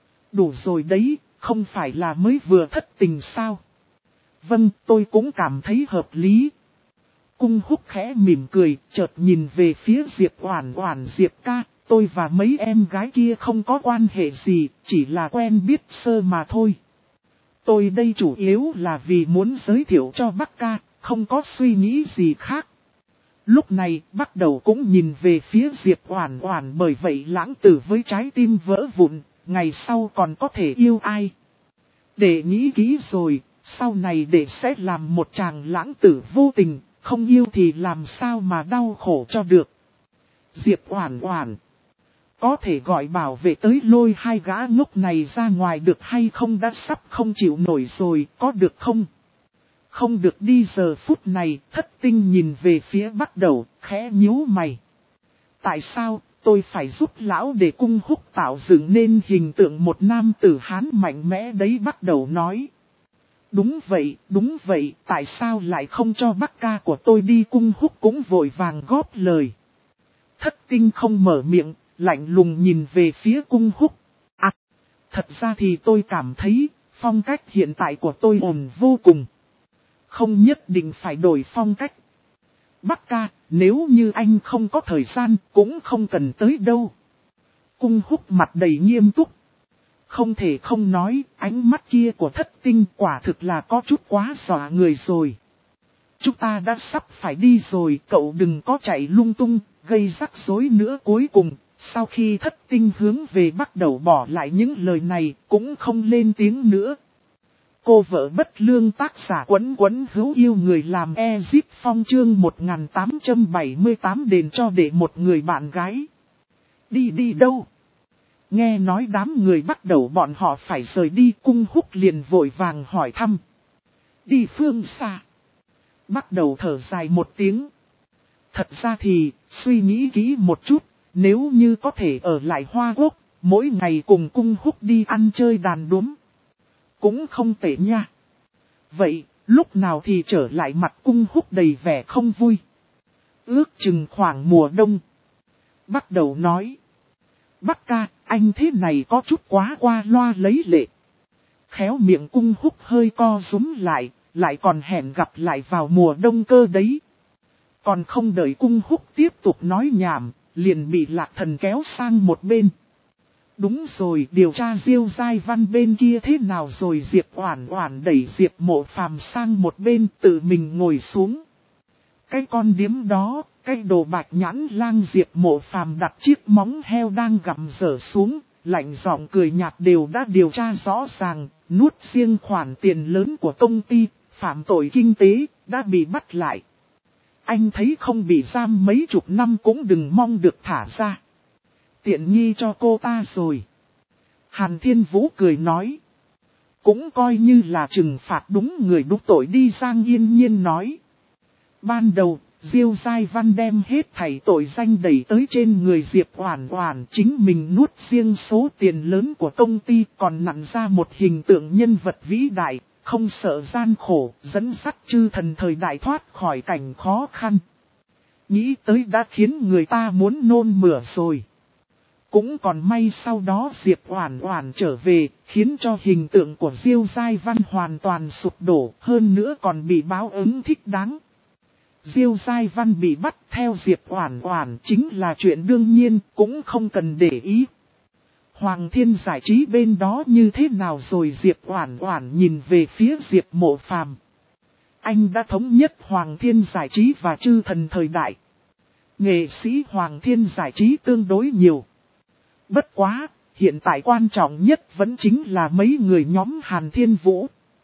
đủ rồi đấy, không phải là mới vừa thất tình sao? Vâng, tôi cũng cảm thấy hợp lý. Cung Húc khẽ mỉm cười, chợt nhìn về phía Diệp Oản Oản. Diệp ca, tôi và mấy em gái kia không có quan hệ gì, chỉ là quen biết sơ mà thôi. Tôi đây chủ yếu là vì muốn giới thiệu cho Bắc ca, không có suy nghĩ gì khác. Lúc này, bắt đầu cũng nhìn về phía Diệp Oản Oản, bởi vậy lãng tử với trái tim vỡ vụn, ngày sau còn có thể yêu ai. Để nghĩ kỹ rồi, sau này để sẽ làm một chàng lãng tử vô tình, không yêu thì làm sao mà đau khổ cho được. Diệp Oản Oản, có thể gọi bảo vệ tới lôi hai gã ngốc này ra ngoài được hay không, đã sắp không chịu nổi rồi, có được không? Không được đi. Giờ phút này, thất tinh nhìn về phía bắt đầu, khẽ nhíu mày. Tại sao, tôi phải giúp lão để Cung Húc tạo dựng nên hình tượng một nam tử Hán mạnh mẽ đấy? Bắt đầu nói. Đúng vậy, tại sao lại không cho Bắc ca của tôi đi? Cung Húc cũng vội vàng góp lời. Thất tinh không mở miệng, lạnh lùng nhìn về phía Cung Húc. À, thật ra thì tôi cảm thấy, phong cách hiện tại của tôi ổn vô cùng. Không nhất định phải đổi phong cách. Bắc ca, nếu như anh không có thời gian, cũng không cần tới đâu. Cung Húc mặt đầy nghiêm túc. Không thể không nói, ánh mắt kia của Thất Tinh quả thực là có chút quá dọa người rồi. Chúng ta đã sắp phải đi rồi, cậu đừng có chạy lung tung, gây rắc rối nữa. Cuối cùng, sau khi Thất Tinh hướng về bắt đầu bỏ lại những lời này, cũng không lên tiếng nữa. Cô vợ bất lương tác giả Quấn Quấn hữu yêu người làm Ezip Phong chương 1878 đền cho để một người bạn gái. Đi đâu? Nghe nói đám người bắt đầu bọn họ phải rời đi, Cung Húc liền vội vàng hỏi thăm. Đi phương xa. Bắt đầu thở dài một tiếng. Thật ra thì, suy nghĩ kỹ một chút, nếu như có thể ở lại Hoa Quốc, mỗi ngày cùng Cung Húc đi ăn chơi đàn đúm. Cũng không tệ nha. Vậy, lúc nào thì trở lại? Mặt Cung Húc đầy vẻ không vui. Ước chừng khoảng mùa đông. Bắt đầu nói. Bắc ca, anh thế này có chút quá qua loa lấy lệ. Khéo miệng Cung Húc hơi co rúm lại còn hẹn gặp lại vào mùa đông cơ đấy. Còn không đợi Cung Húc tiếp tục nói nhảm, liền bị Lạc Thần kéo sang một bên. Đúng rồi, điều tra Diêu Giai Văn bên kia thế nào rồi? Diệp Oản Oản đẩy Diệp Mộ Phàm sang một bên, tự mình ngồi xuống. Cái con điếm đó, cái đồ bạch nhãn lang. Diệp Mộ Phàm đặt chiếc móng heo đang gặm dở xuống, lạnh giọng cười nhạt. Đều đã điều tra rõ ràng, nuốt riêng khoản tiền lớn của công ty, phạm tội kinh tế, đã bị bắt lại. Anh thấy không bị giam mấy chục năm cũng đừng mong được thả ra. Tiện nghi cho cô ta rồi. Hàn Thiên Vũ cười nói. Cũng coi như là trừng phạt đúng người đúng tội đi. Giang Yên Nhiên nói. Ban đầu, Diêu Giai Văn đem hết thảy tội danh đẩy tới trên người Diệp Oản Oản, chính mình nuốt riêng số tiền lớn của công ty, còn nặn ra một hình tượng nhân vật vĩ đại, không sợ gian khổ, dẫn dắt chư thần thời đại thoát khỏi cảnh khó khăn. Nghĩ tới đã khiến người ta muốn nôn mửa rồi. Cũng còn may sau đó Diệp Oản Oản trở về, khiến cho hình tượng của Diêu Giai Văn hoàn toàn sụp đổ, hơn nữa còn bị báo ứng thích đáng. Diêu Giai Văn bị bắt theo Diệp Oản Oản chính là chuyện đương nhiên, cũng không cần để ý. Hoàng Thiên Giải Trí bên đó như thế nào rồi? Diệp Oản Oản nhìn về phía Diệp Mộ Phàm. Anh đã thống nhất Hoàng Thiên Giải Trí và chư thần thời đại. Nghệ sĩ Hoàng Thiên Giải Trí tương đối nhiều. Bất quá, hiện tại quan trọng nhất vẫn chính là mấy người nhóm Hàn Thiên Vũ.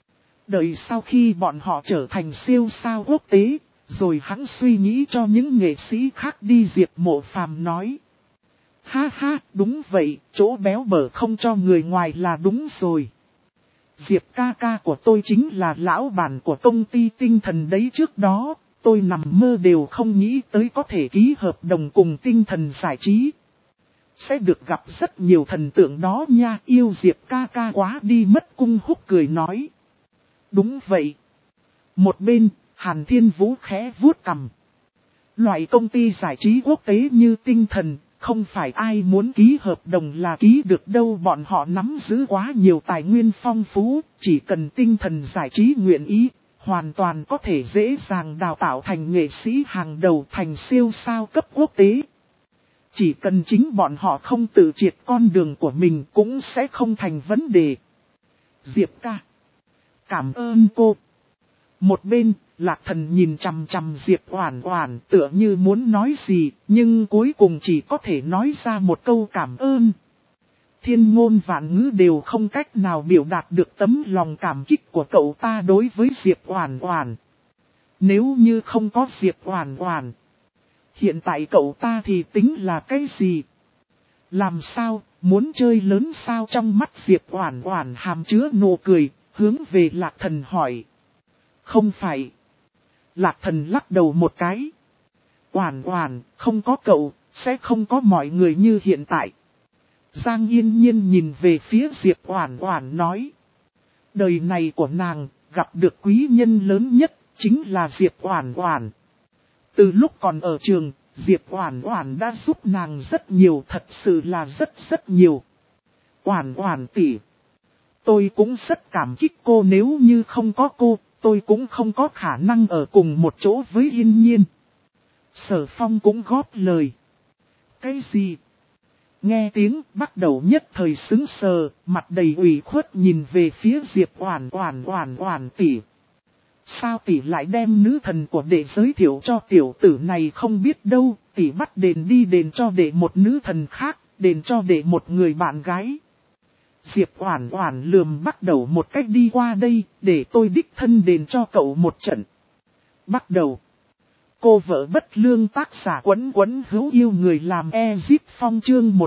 Đợi sau khi bọn họ trở thành siêu sao quốc tế, rồi hắn suy nghĩ cho những nghệ sĩ khác đi. Diệp Mộ Phàm nói. Ha ha, đúng vậy, chỗ béo bở không cho người ngoài là đúng rồi. Diệp ca ca của tôi chính là lão bản của công ty Tinh Thần đấy. Trước đó, tôi nằm mơ đều không nghĩ tới có thể ký hợp đồng cùng Tinh Thần Giải Trí. Sẽ được gặp rất nhiều thần tượng đó nha. Yêu Diệp ca ca quá đi mất. Cung Húc cười nói. Đúng vậy. Một bên, Hàn Thiên Vũ khẽ vuốt cằm. Loại công ty giải trí quốc tế như Tinh Thần, không phải ai muốn ký hợp đồng là ký được đâu. Bọn họ nắm giữ quá nhiều tài nguyên phong phú, chỉ cần Tinh Thần Giải Trí nguyện ý, hoàn toàn có thể dễ dàng đào tạo thành nghệ sĩ hàng đầu, thành siêu sao cấp quốc tế. Chỉ cần chính bọn họ không tự triệt con đường của mình cũng sẽ không thành vấn đề. Diệp ca. Cảm ơn cô. Một bên, Lạc Thần nhìn chằm chằm Diệp Oản Oản tựa như muốn nói gì, nhưng cuối cùng chỉ có thể nói ra một câu cảm ơn. Thiên ngôn vạn ngữ đều không cách nào biểu đạt được tấm lòng cảm kích của cậu ta đối với Diệp Oản Oản. Nếu như không có Diệp Oản Oản, hiện tại cậu ta thì tính là cái gì? Làm sao, muốn chơi lớn sao? Trong mắt Diệp Oản Oản hàm chứa nụ cười, hướng về Lạc Thần hỏi. Không phải. Lạc Thần lắc đầu một cái. Oản Oản, không có cậu, sẽ không có mọi người như hiện tại. Giang Yên Nhiên nhìn về phía Diệp Oản Oản nói. Đời này của nàng, gặp được quý nhân lớn nhất, chính là Diệp Oản Oản. Từ lúc còn ở trường, Diệp Oản Oản đã giúp nàng rất nhiều, thật sự là rất nhiều. Oản Oản tỷ, tôi cũng rất cảm kích cô, nếu như không có cô, tôi cũng không có khả năng ở cùng một chỗ với Yên Nhiên. Sở Phong cũng góp lời. Cái gì? Nghe tiếng bắt đầu nhất thời sững sờ, mặt đầy ủy khuất nhìn về phía Diệp Oản tỷ. Sao tỷ lại đem nữ thần của đệ giới thiệu cho tiểu tử này không biết đâu, tỷ bắt đền đi đền cho đệ một nữ thần khác, đền cho đệ một người bạn gái. Diệp Oản lườm bắt đầu một cách đi qua đây, để tôi đích thân đền cho cậu một trận. Bắt đầu. Cô vợ bất lương tác giả Quấn Quấn hữu yêu người làm Ezip Phong chương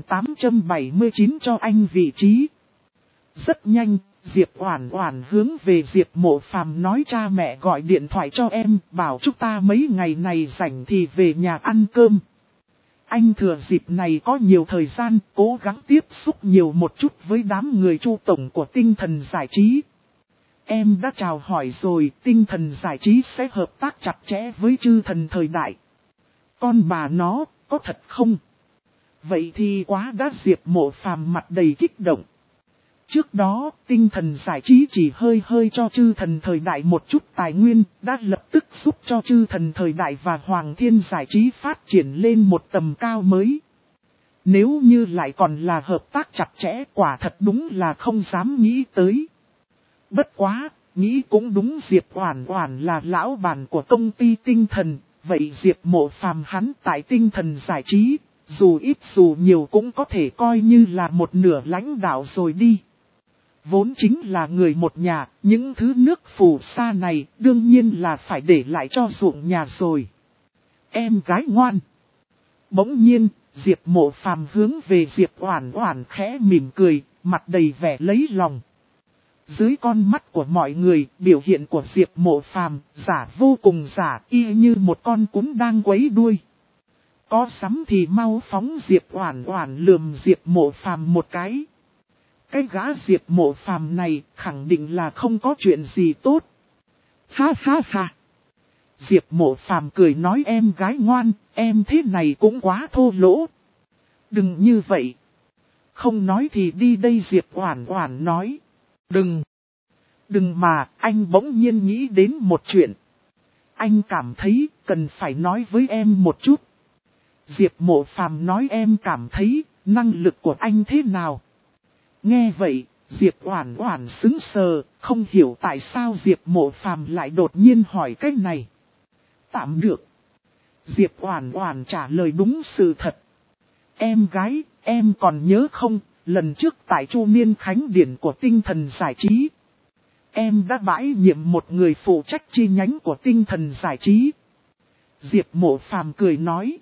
1879 cho anh vị trí. Rất nhanh, Diệp Oản hướng về Diệp Mộ Phàm nói cha mẹ gọi điện thoại cho em, bảo chúng ta mấy ngày này rảnh thì về nhà ăn cơm. Anh thừa dịp này có nhiều thời gian, cố gắng tiếp xúc nhiều một chút với đám người Chu tổng của Tinh Thần Giải Trí. Em đã chào hỏi rồi, Tinh Thần Giải Trí sẽ hợp tác chặt chẽ với Chư Thần Thời Đại. Con bà nó, có thật không? Vậy thì quá đã. Diệp Mộ Phàm mặt đầy kích động. Trước đó, Tinh Thần Giải Trí chỉ hơi cho Chư Thần Thời Đại một chút tài nguyên, đã lập tức giúp cho Chư Thần Thời Đại và Hoàng Thiên Giải Trí phát triển lên một tầm cao mới. Nếu như lại còn là hợp tác chặt chẽ, quả thật đúng là không dám nghĩ tới. Bất quá, nghĩ cũng đúng, Diệp Oản là lão bản của công ty Tinh Thần, vậy Diệp Mộ Phàm hắn tại Tinh Thần Giải Trí, dù ít dù nhiều cũng có thể coi như là một nửa lãnh đạo rồi đi. Vốn chính là người một nhà, những thứ nước phù sa này đương nhiên là phải để lại cho ruộng nhà rồi. Em gái ngoan. Bỗng nhiên, Diệp Mộ Phàm hướng về Diệp Oản khẽ mỉm cười, mặt đầy vẻ lấy lòng. Dưới con mắt của mọi người, biểu hiện của Diệp Mộ Phàm giả vô cùng giả, y như một con cún đang quấy đuôi. Có sắm thì mau phóng. Diệp Oản lườm Diệp Mộ Phàm một cái. Cái gã Diệp Mộ Phàm này khẳng định là không có chuyện gì tốt. Ha ha ha. Diệp Mộ Phàm cười nói em gái ngoan, em thế này cũng quá thô lỗ. Đừng như vậy. Không nói thì đi đây. Diệp Oản nói. Đừng mà, anh bỗng nhiên nghĩ đến một chuyện. Anh cảm thấy cần phải nói với em một chút. Diệp Mộ Phàm nói em cảm thấy năng lực của anh thế nào? Nghe vậy, Diệp Oản sững sờ, không hiểu tại sao Diệp Mộ Phàm lại đột nhiên hỏi cái này. Tạm được. Diệp Oản trả lời đúng sự thật. Em gái, em còn nhớ không, lần trước tại Chu Niên Khánh Điển của Tinh Thần Giải Trí, em đã bãi nhiệm một người phụ trách chi nhánh của Tinh Thần Giải Trí. Diệp Mộ Phàm cười nói.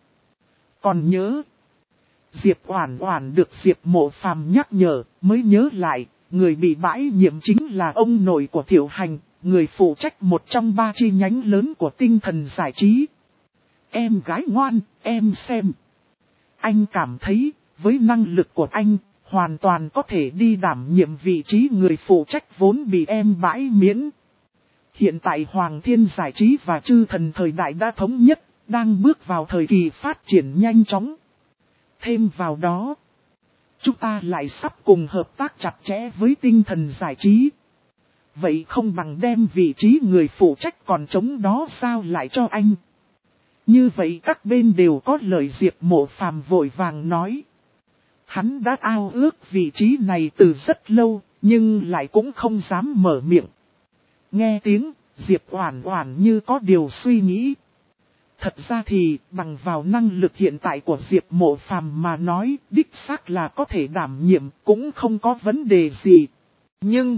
Còn nhớ. Diệp Oản được Diệp Mộ Phàm nhắc nhở, mới nhớ lại, người bị bãi nhiệm chính là ông nội của Thiệu Hành, người phụ trách một trong 3 chi nhánh lớn của Tinh Thần Giải Trí. Em gái ngoan, em xem. Anh cảm thấy, với năng lực của anh, hoàn toàn có thể đi đảm nhiệm vị trí người phụ trách vốn bị em bãi miễn. Hiện tại Hoàng Thiên Giải Trí và Chư Thần Thời Đại đã thống nhất, đang bước vào thời kỳ phát triển nhanh chóng. Thêm vào đó, chúng ta lại sắp cùng hợp tác chặt chẽ với Tinh Thần Giải Trí. Vậy không bằng đem vị trí người phụ trách còn trống đó sao lại cho anh. Như vậy các bên đều có lợi. Diệp Mộ Phàm vội vàng nói. Hắn đã ao ước vị trí này từ rất lâu, nhưng lại cũng không dám mở miệng. Nghe tiếng, Diệp Oản như có điều suy nghĩ. Thật ra thì, bằng vào năng lực hiện tại của Diệp Mộ Phàm mà nói, đích xác là có thể đảm nhiệm, cũng không có vấn đề gì. Nhưng,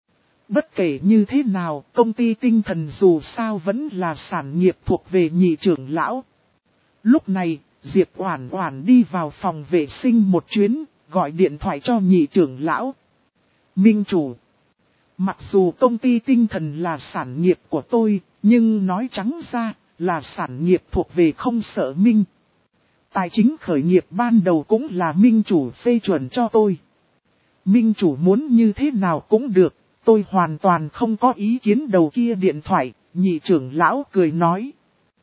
bất kể như thế nào, công ty Tinh Thần dù sao vẫn là sản nghiệp thuộc về nhị trưởng lão. Lúc này, Diệp Oản đi vào phòng vệ sinh một chuyến, gọi điện thoại cho nhị trưởng lão. Minh chủ. Mặc dù công ty Tinh Thần là sản nghiệp của tôi, nhưng nói trắng ra, là sản nghiệp thuộc về Không Sợ Minh. Tài chính khởi nghiệp ban đầu cũng là Minh chủ phê chuẩn cho tôi. Minh chủ muốn như thế nào cũng được, tôi hoàn toàn không có ý kiến. Đầu kia điện thoại, nhị trưởng lão cười nói.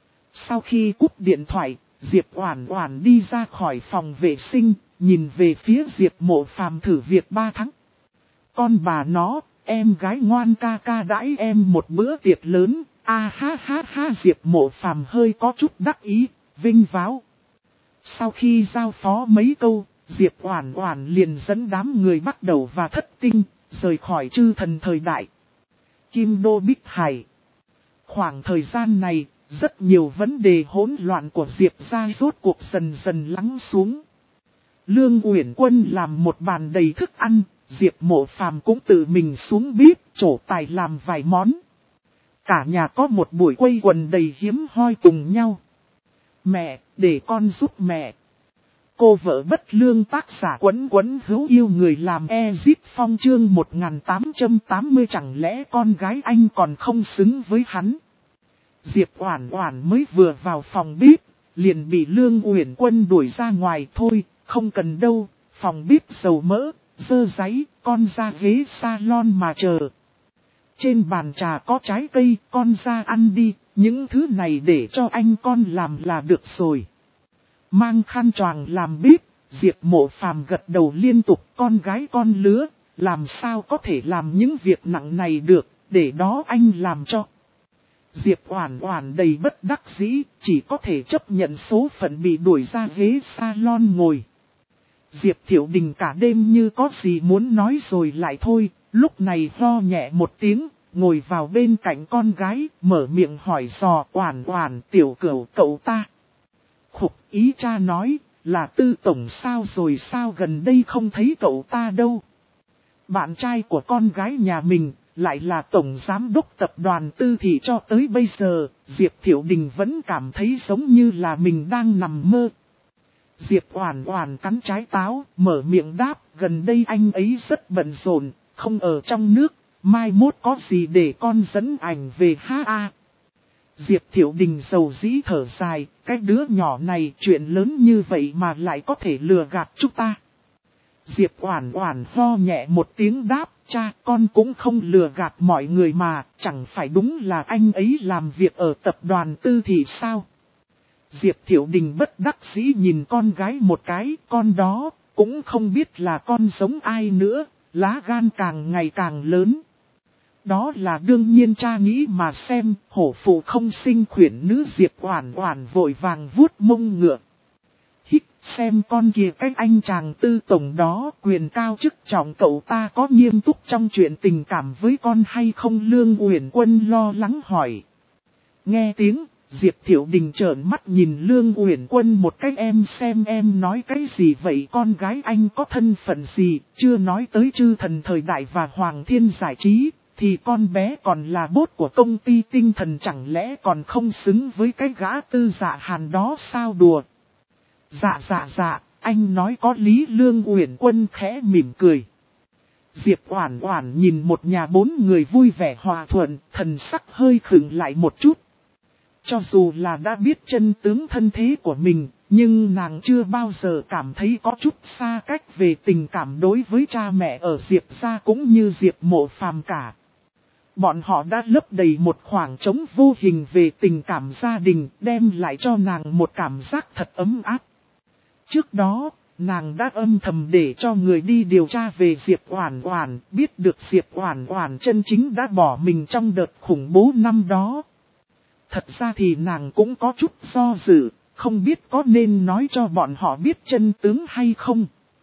Sau khi cúp điện thoại, Diệp Oản đi ra khỏi phòng vệ sinh, nhìn về phía Diệp Mộ Phàm thử việc 3 tháng. Con bà nó, em gái ngoan ca ca đãi em một bữa tiệc lớn, ha ha ha. Diệp Mộ Phàm hơi có chút đắc ý, vinh váo. Sau khi giao phó mấy câu, Diệp Oản Oản liền dẫn đám người bắt đầu và thất tinh, rời khỏi chư thần thời đại. Kim Đô Bích Hải. Khoảng thời gian này, rất nhiều vấn đề hỗn loạn của Diệp gia rốt cuộc dần dần lắng xuống. Lương Uyển Quân làm một bàn đầy thức ăn, Diệp Mộ Phàm cũng tự mình xuống bếp trổ tài làm vài món. Cả nhà có một buổi quây quần đầy hiếm hoi cùng nhau. Mẹ, để con giúp mẹ. Cô vợ bất lương tác giả Quấn Quấn hữu yêu người làm Ezip Phong chương 1880 chẳng lẽ con gái anh còn không xứng với hắn. Diệp Oản Oản mới vừa vào phòng bếp, liền bị Lương Uyển Quân đuổi ra ngoài thôi, không cần đâu, phòng bếp dầu mỡ, dơ giấy, con ra ghế salon mà chờ. Trên bàn trà có trái cây, con ra ăn đi, những thứ này để cho anh con làm là được rồi. Mang khăn choàng làm bếp, Diệp Mộ Phàm gật đầu liên tục, con gái con lứa, làm sao có thể làm những việc nặng này được, để đó anh làm cho. Diệp Oản Oản đầy bất đắc dĩ, chỉ có thể chấp nhận số phận bị đuổi ra ghế salon ngồi. Diệp Thiệu Đình cả đêm như có gì muốn nói rồi lại thôi, lúc này ho nhẹ một tiếng, ngồi vào bên cạnh con gái, mở miệng hỏi dò Oản Oản tiểu cửu cậu ta. Khục, ý cha nói, là Tư tổng sao rồi sao gần đây không thấy cậu ta đâu. Bạn trai của con gái nhà mình, lại là tổng giám đốc tập đoàn Tư Thị cho tới bây giờ, Diệp Thiệu Đình vẫn cảm thấy giống như là mình đang nằm mơ. Diệp Oản Oản cắn trái táo, mở miệng đáp, gần đây anh ấy rất bận rộn, không ở trong nước, mai mốt có gì để con dẫn ảnh về ha. Diệp Thiệu Đình dầu dĩ thở dài, cái đứa nhỏ này chuyện lớn như vậy mà lại có thể lừa gạt chúng ta. Diệp Oản Oản ho nhẹ một tiếng đáp, cha con cũng không lừa gạt mọi người mà, chẳng phải đúng là anh ấy làm việc ở tập đoàn Tư Thị sao. Diệp Thiệu Đình bất đắc dĩ nhìn con gái một cái, con đó, cũng không biết là con giống ai nữa, lá gan càng ngày càng lớn. Đó là đương nhiên cha nghĩ mà xem, hổ phụ không sinh khuyển nữ. Diệp Oản Oản vội vàng vuốt mông ngựa. Hít, xem con kìa cách anh chàng Tư tổng đó, quyền cao chức trọng cậu ta có nghiêm túc trong chuyện tình cảm với con hay không? Lương Uyển Quân lo lắng hỏi. Nghe tiếng, Diệp Thiệu Đình trợn mắt nhìn Lương Uyển Quân một cách, em xem em nói cái gì vậy, con gái anh có thân phận gì, chưa nói tới chư thần thời đại và Hoàng Thiên giải trí, thì con bé còn là bốt của công ty tinh thần, chẳng lẽ còn không xứng với cái gã Tư Dạ Hàn đó sao? Đùa. Dạ, anh nói có lý. Lương Uyển Quân khẽ mỉm cười. Diệp Oản Oản nhìn một nhà bốn người vui vẻ hòa thuận, thần sắc hơi khựng lại một chút. Cho dù là đã biết chân tướng thân thế của mình, nhưng nàng chưa bao giờ cảm thấy có chút xa cách về tình cảm đối với cha mẹ ở Diệp gia cũng như Diệp Mộ Phàm cả. Bọn họ đã lấp đầy một khoảng trống vô hình về tình cảm gia đình, đem lại cho nàng một cảm giác thật ấm áp. Trước đó, nàng đã âm thầm để cho người đi điều tra về Diệp Oản Oản, biết được Diệp Oản Oản chân chính đã bỏ mình trong đợt khủng bố năm đó. Thật ra thì nàng cũng có chút do dự, không biết có nên nói cho bọn họ biết chân tướng hay không.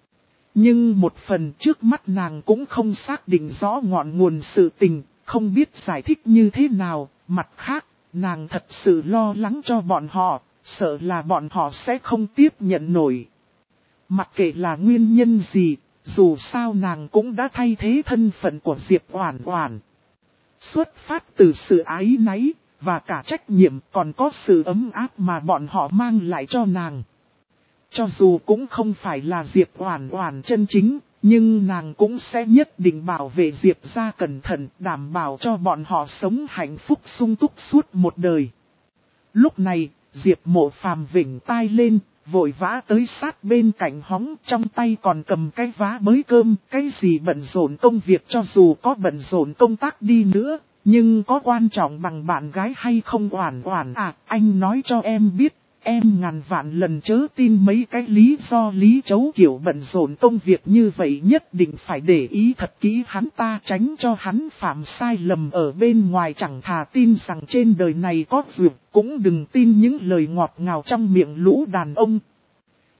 Nhưng một phần trước mắt nàng cũng không xác định rõ ngọn nguồn sự tình, không biết giải thích như thế nào. Mặt khác, nàng thật sự lo lắng cho bọn họ, sợ là bọn họ sẽ không tiếp nhận nổi. Mặc kệ là nguyên nhân gì, dù sao nàng cũng đã thay thế thân phận của Diệp Oản Oản. Xuất phát từ sự áy náy, và cả trách nhiệm, còn có sự ấm áp mà bọn họ mang lại cho nàng. Cho dù cũng không phải là Diệp Oản Oản chân chính, nhưng nàng cũng sẽ nhất định bảo vệ Diệp gia cẩn thận, đảm bảo cho bọn họ sống hạnh phúc sung túc suốt một đời. Lúc này, Diệp Mộ Phàm vểnh tai lên, vội vã tới sát bên cạnh hóng, trong tay còn cầm cái vá bới cơm. Cái gì bận rộn công việc, cho dù có bận rộn công tác đi nữa, nhưng có quan trọng bằng bạn gái hay không? Oản Oản à, anh nói cho em biết, em ngàn vạn lần chớ tin mấy cái lý do lý chấu kiểu bận rộn công việc như vậy, nhất định phải để ý thật kỹ hắn ta, tránh cho hắn phạm sai lầm ở bên ngoài. Chẳng thà tin rằng trên đời này có duyệt, cũng đừng tin những lời ngọt ngào trong miệng lũ đàn ông.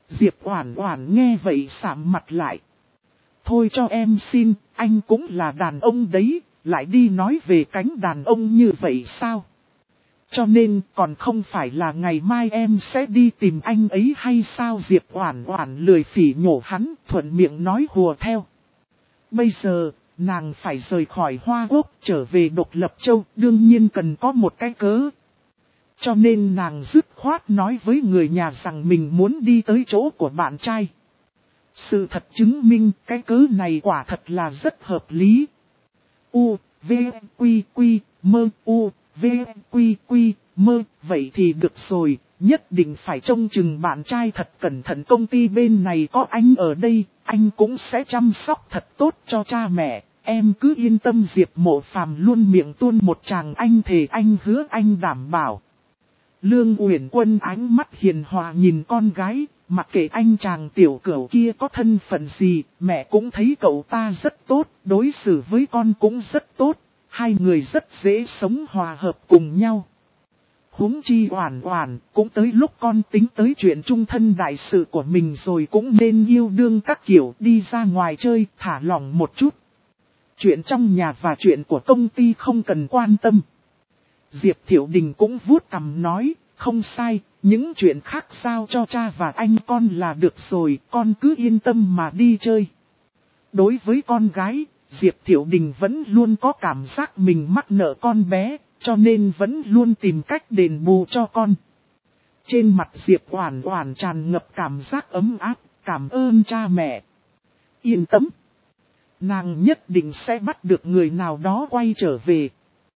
Diệp Oản Oản nghe vậy sạm mặt lại. Thôi cho em xin, anh cũng là đàn ông đấy, lại đi nói về cánh đàn ông như vậy sao? Cho nên còn không phải là ngày mai em sẽ đi tìm anh ấy hay sao? Diệp Oản Oản lười phỉ nhổ hắn, thuận miệng nói hùa theo. Bây giờ, nàng phải rời khỏi Hoa Quốc trở về Độc Lập Châu, đương nhiên cần có một cái cớ. Cho nên nàng dứt khoát nói với người nhà rằng mình muốn đi tới chỗ của bạn trai. Sự thật chứng minh cái cớ này quả thật là rất hợp lý. U, V, Quy, Quy, Mơ, U, V, Quy, Quy, Mơ, vậy thì được rồi, nhất định phải trông chừng bạn trai thật cẩn thận. Công ty bên này có anh ở đây, anh cũng sẽ chăm sóc thật tốt cho cha mẹ, em cứ yên tâm. Diệp Mộ Phàm luôn miệng tuôn một tràng anh thề anh hứa anh đảm bảo. Lương Uyển Quân ánh mắt hiền hòa nhìn con gái, mặc kệ anh chàng tiểu cửu kia có thân phận gì, mẹ cũng thấy cậu ta rất tốt, đối xử với con cũng rất tốt, hai người rất dễ sống hòa hợp cùng nhau. Huống chi Oản Oản, cũng tới lúc con tính tới chuyện chung thân đại sự của mình rồi, cũng nên yêu đương các kiểu, đi ra ngoài chơi, thả lỏng một chút. Chuyện trong nhà và chuyện của công ty không cần quan tâm. Diệp Thiệu Đình cũng vuốt cằm nói, không sai, những chuyện khác giao cho cha và anh con là được rồi, con cứ yên tâm mà đi chơi. Đối với con gái, Diệp Thiệu Đình vẫn luôn có cảm giác mình mắc nợ con bé, cho nên vẫn luôn tìm cách đền bù cho con. Trên mặt Diệp Oản Oản tràn ngập cảm giác ấm áp, cảm ơn cha mẹ. Yên tâm, nàng nhất định sẽ bắt được người nào đó quay trở về.